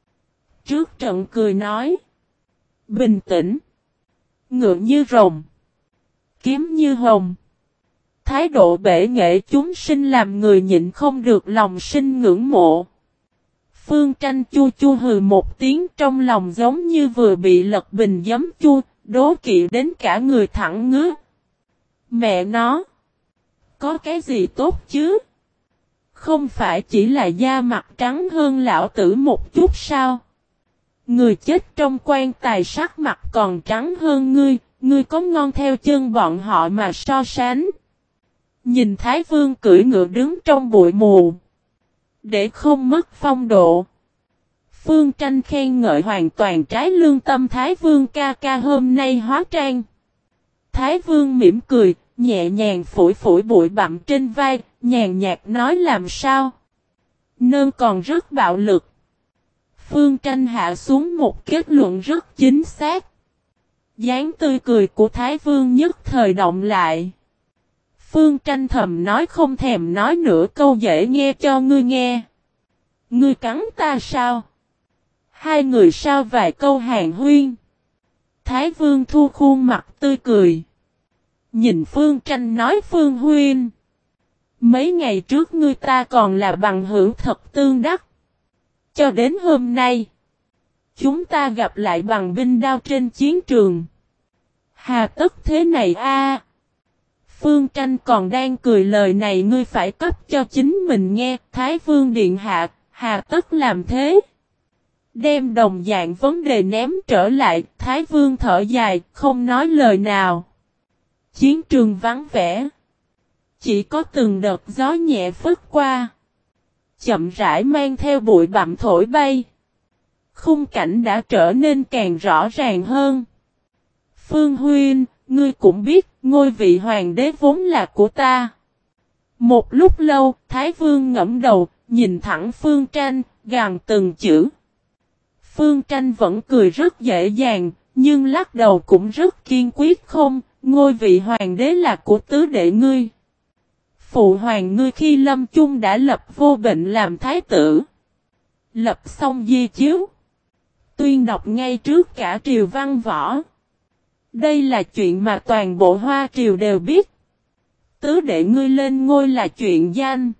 Trước trận cười nói. Bình tĩnh. Ngựa như rồng. Kiếm như hồng. Thái độ bể nghệ chúng sinh làm người nhịn không được lòng sinh ngưỡng mộ. Phương Tranh chu chu hừ một tiếng trong lòng giống như vừa bị lật bình giấm chua, đố kỵ đến cả người thẳng ngứa. Mẹ nó! Có cái gì tốt chứ? Không phải chỉ là da mặt trắng hơn lão tử một chút sao? Người chết trong quan tài sắc mặt còn trắng hơn ngươi có ngon theo chân bọn họ mà so sánh. Nhìn Thái Vương cưỡi ngựa đứng trong bụi mù. Để không mất phong độ. Phương Tranh khen ngợi hoàn toàn trái lương tâm Thái Vương ca ca hôm nay hóa trang. Thái Vương mỉm cười, nhẹ nhàng phủi phủi bụi bặm trên vai, nhàn nhạt nói làm sao. Nơn còn rất bạo lực. Phương Tranh hạ xuống một kết luận rất chính xác. Dáng tươi cười của Thái Vương nhất thời động lại. Phương Tranh thầm nói không thèm nói nửa câu dễ nghe cho ngươi nghe. Ngươi cắn ta sao? Hai người sao vài câu hàn huyên. Thái Vương thu khuôn mặt tươi cười. Nhìn Phương Tranh nói Phương Huynh. Mấy ngày trước ngươi ta còn là bằng hữu thật tương đắc. Cho đến hôm nay. Chúng ta gặp lại bằng binh đao trên chiến trường. Hà tất thế này a? Phương Tranh còn đang cười lời này ngươi phải cấp cho chính mình nghe. Thái Vương điện hạ, hà tất làm thế. Đem đồng dạng vấn đề ném trở lại. Thái Vương thở dài, không nói lời nào. Chiến trường vắng vẻ. Chỉ có từng đợt gió nhẹ phất qua. Chậm rãi mang theo bụi bặm thổi bay. Khung cảnh đã trở nên càng rõ ràng hơn. Phương Huynh, ngươi cũng biết, ngôi vị hoàng đế vốn là của ta. Một lúc lâu, Thái Vương ngẫm đầu, nhìn thẳng Phương Tranh, gằn từng chữ. Phương Tranh vẫn cười rất dễ dàng, nhưng lắc đầu cũng rất kiên quyết không, ngôi vị hoàng đế là của tứ đệ ngươi. Phụ hoàng ngươi khi lâm chung đã lập Vô Bệnh làm thái tử. Lập xong di chiếu. Tuyên đọc ngay trước cả triều văn võ. Đây là chuyện mà toàn bộ Hoa triều đều biết. Tứ đệ ngươi lên ngôi là chuyện danh.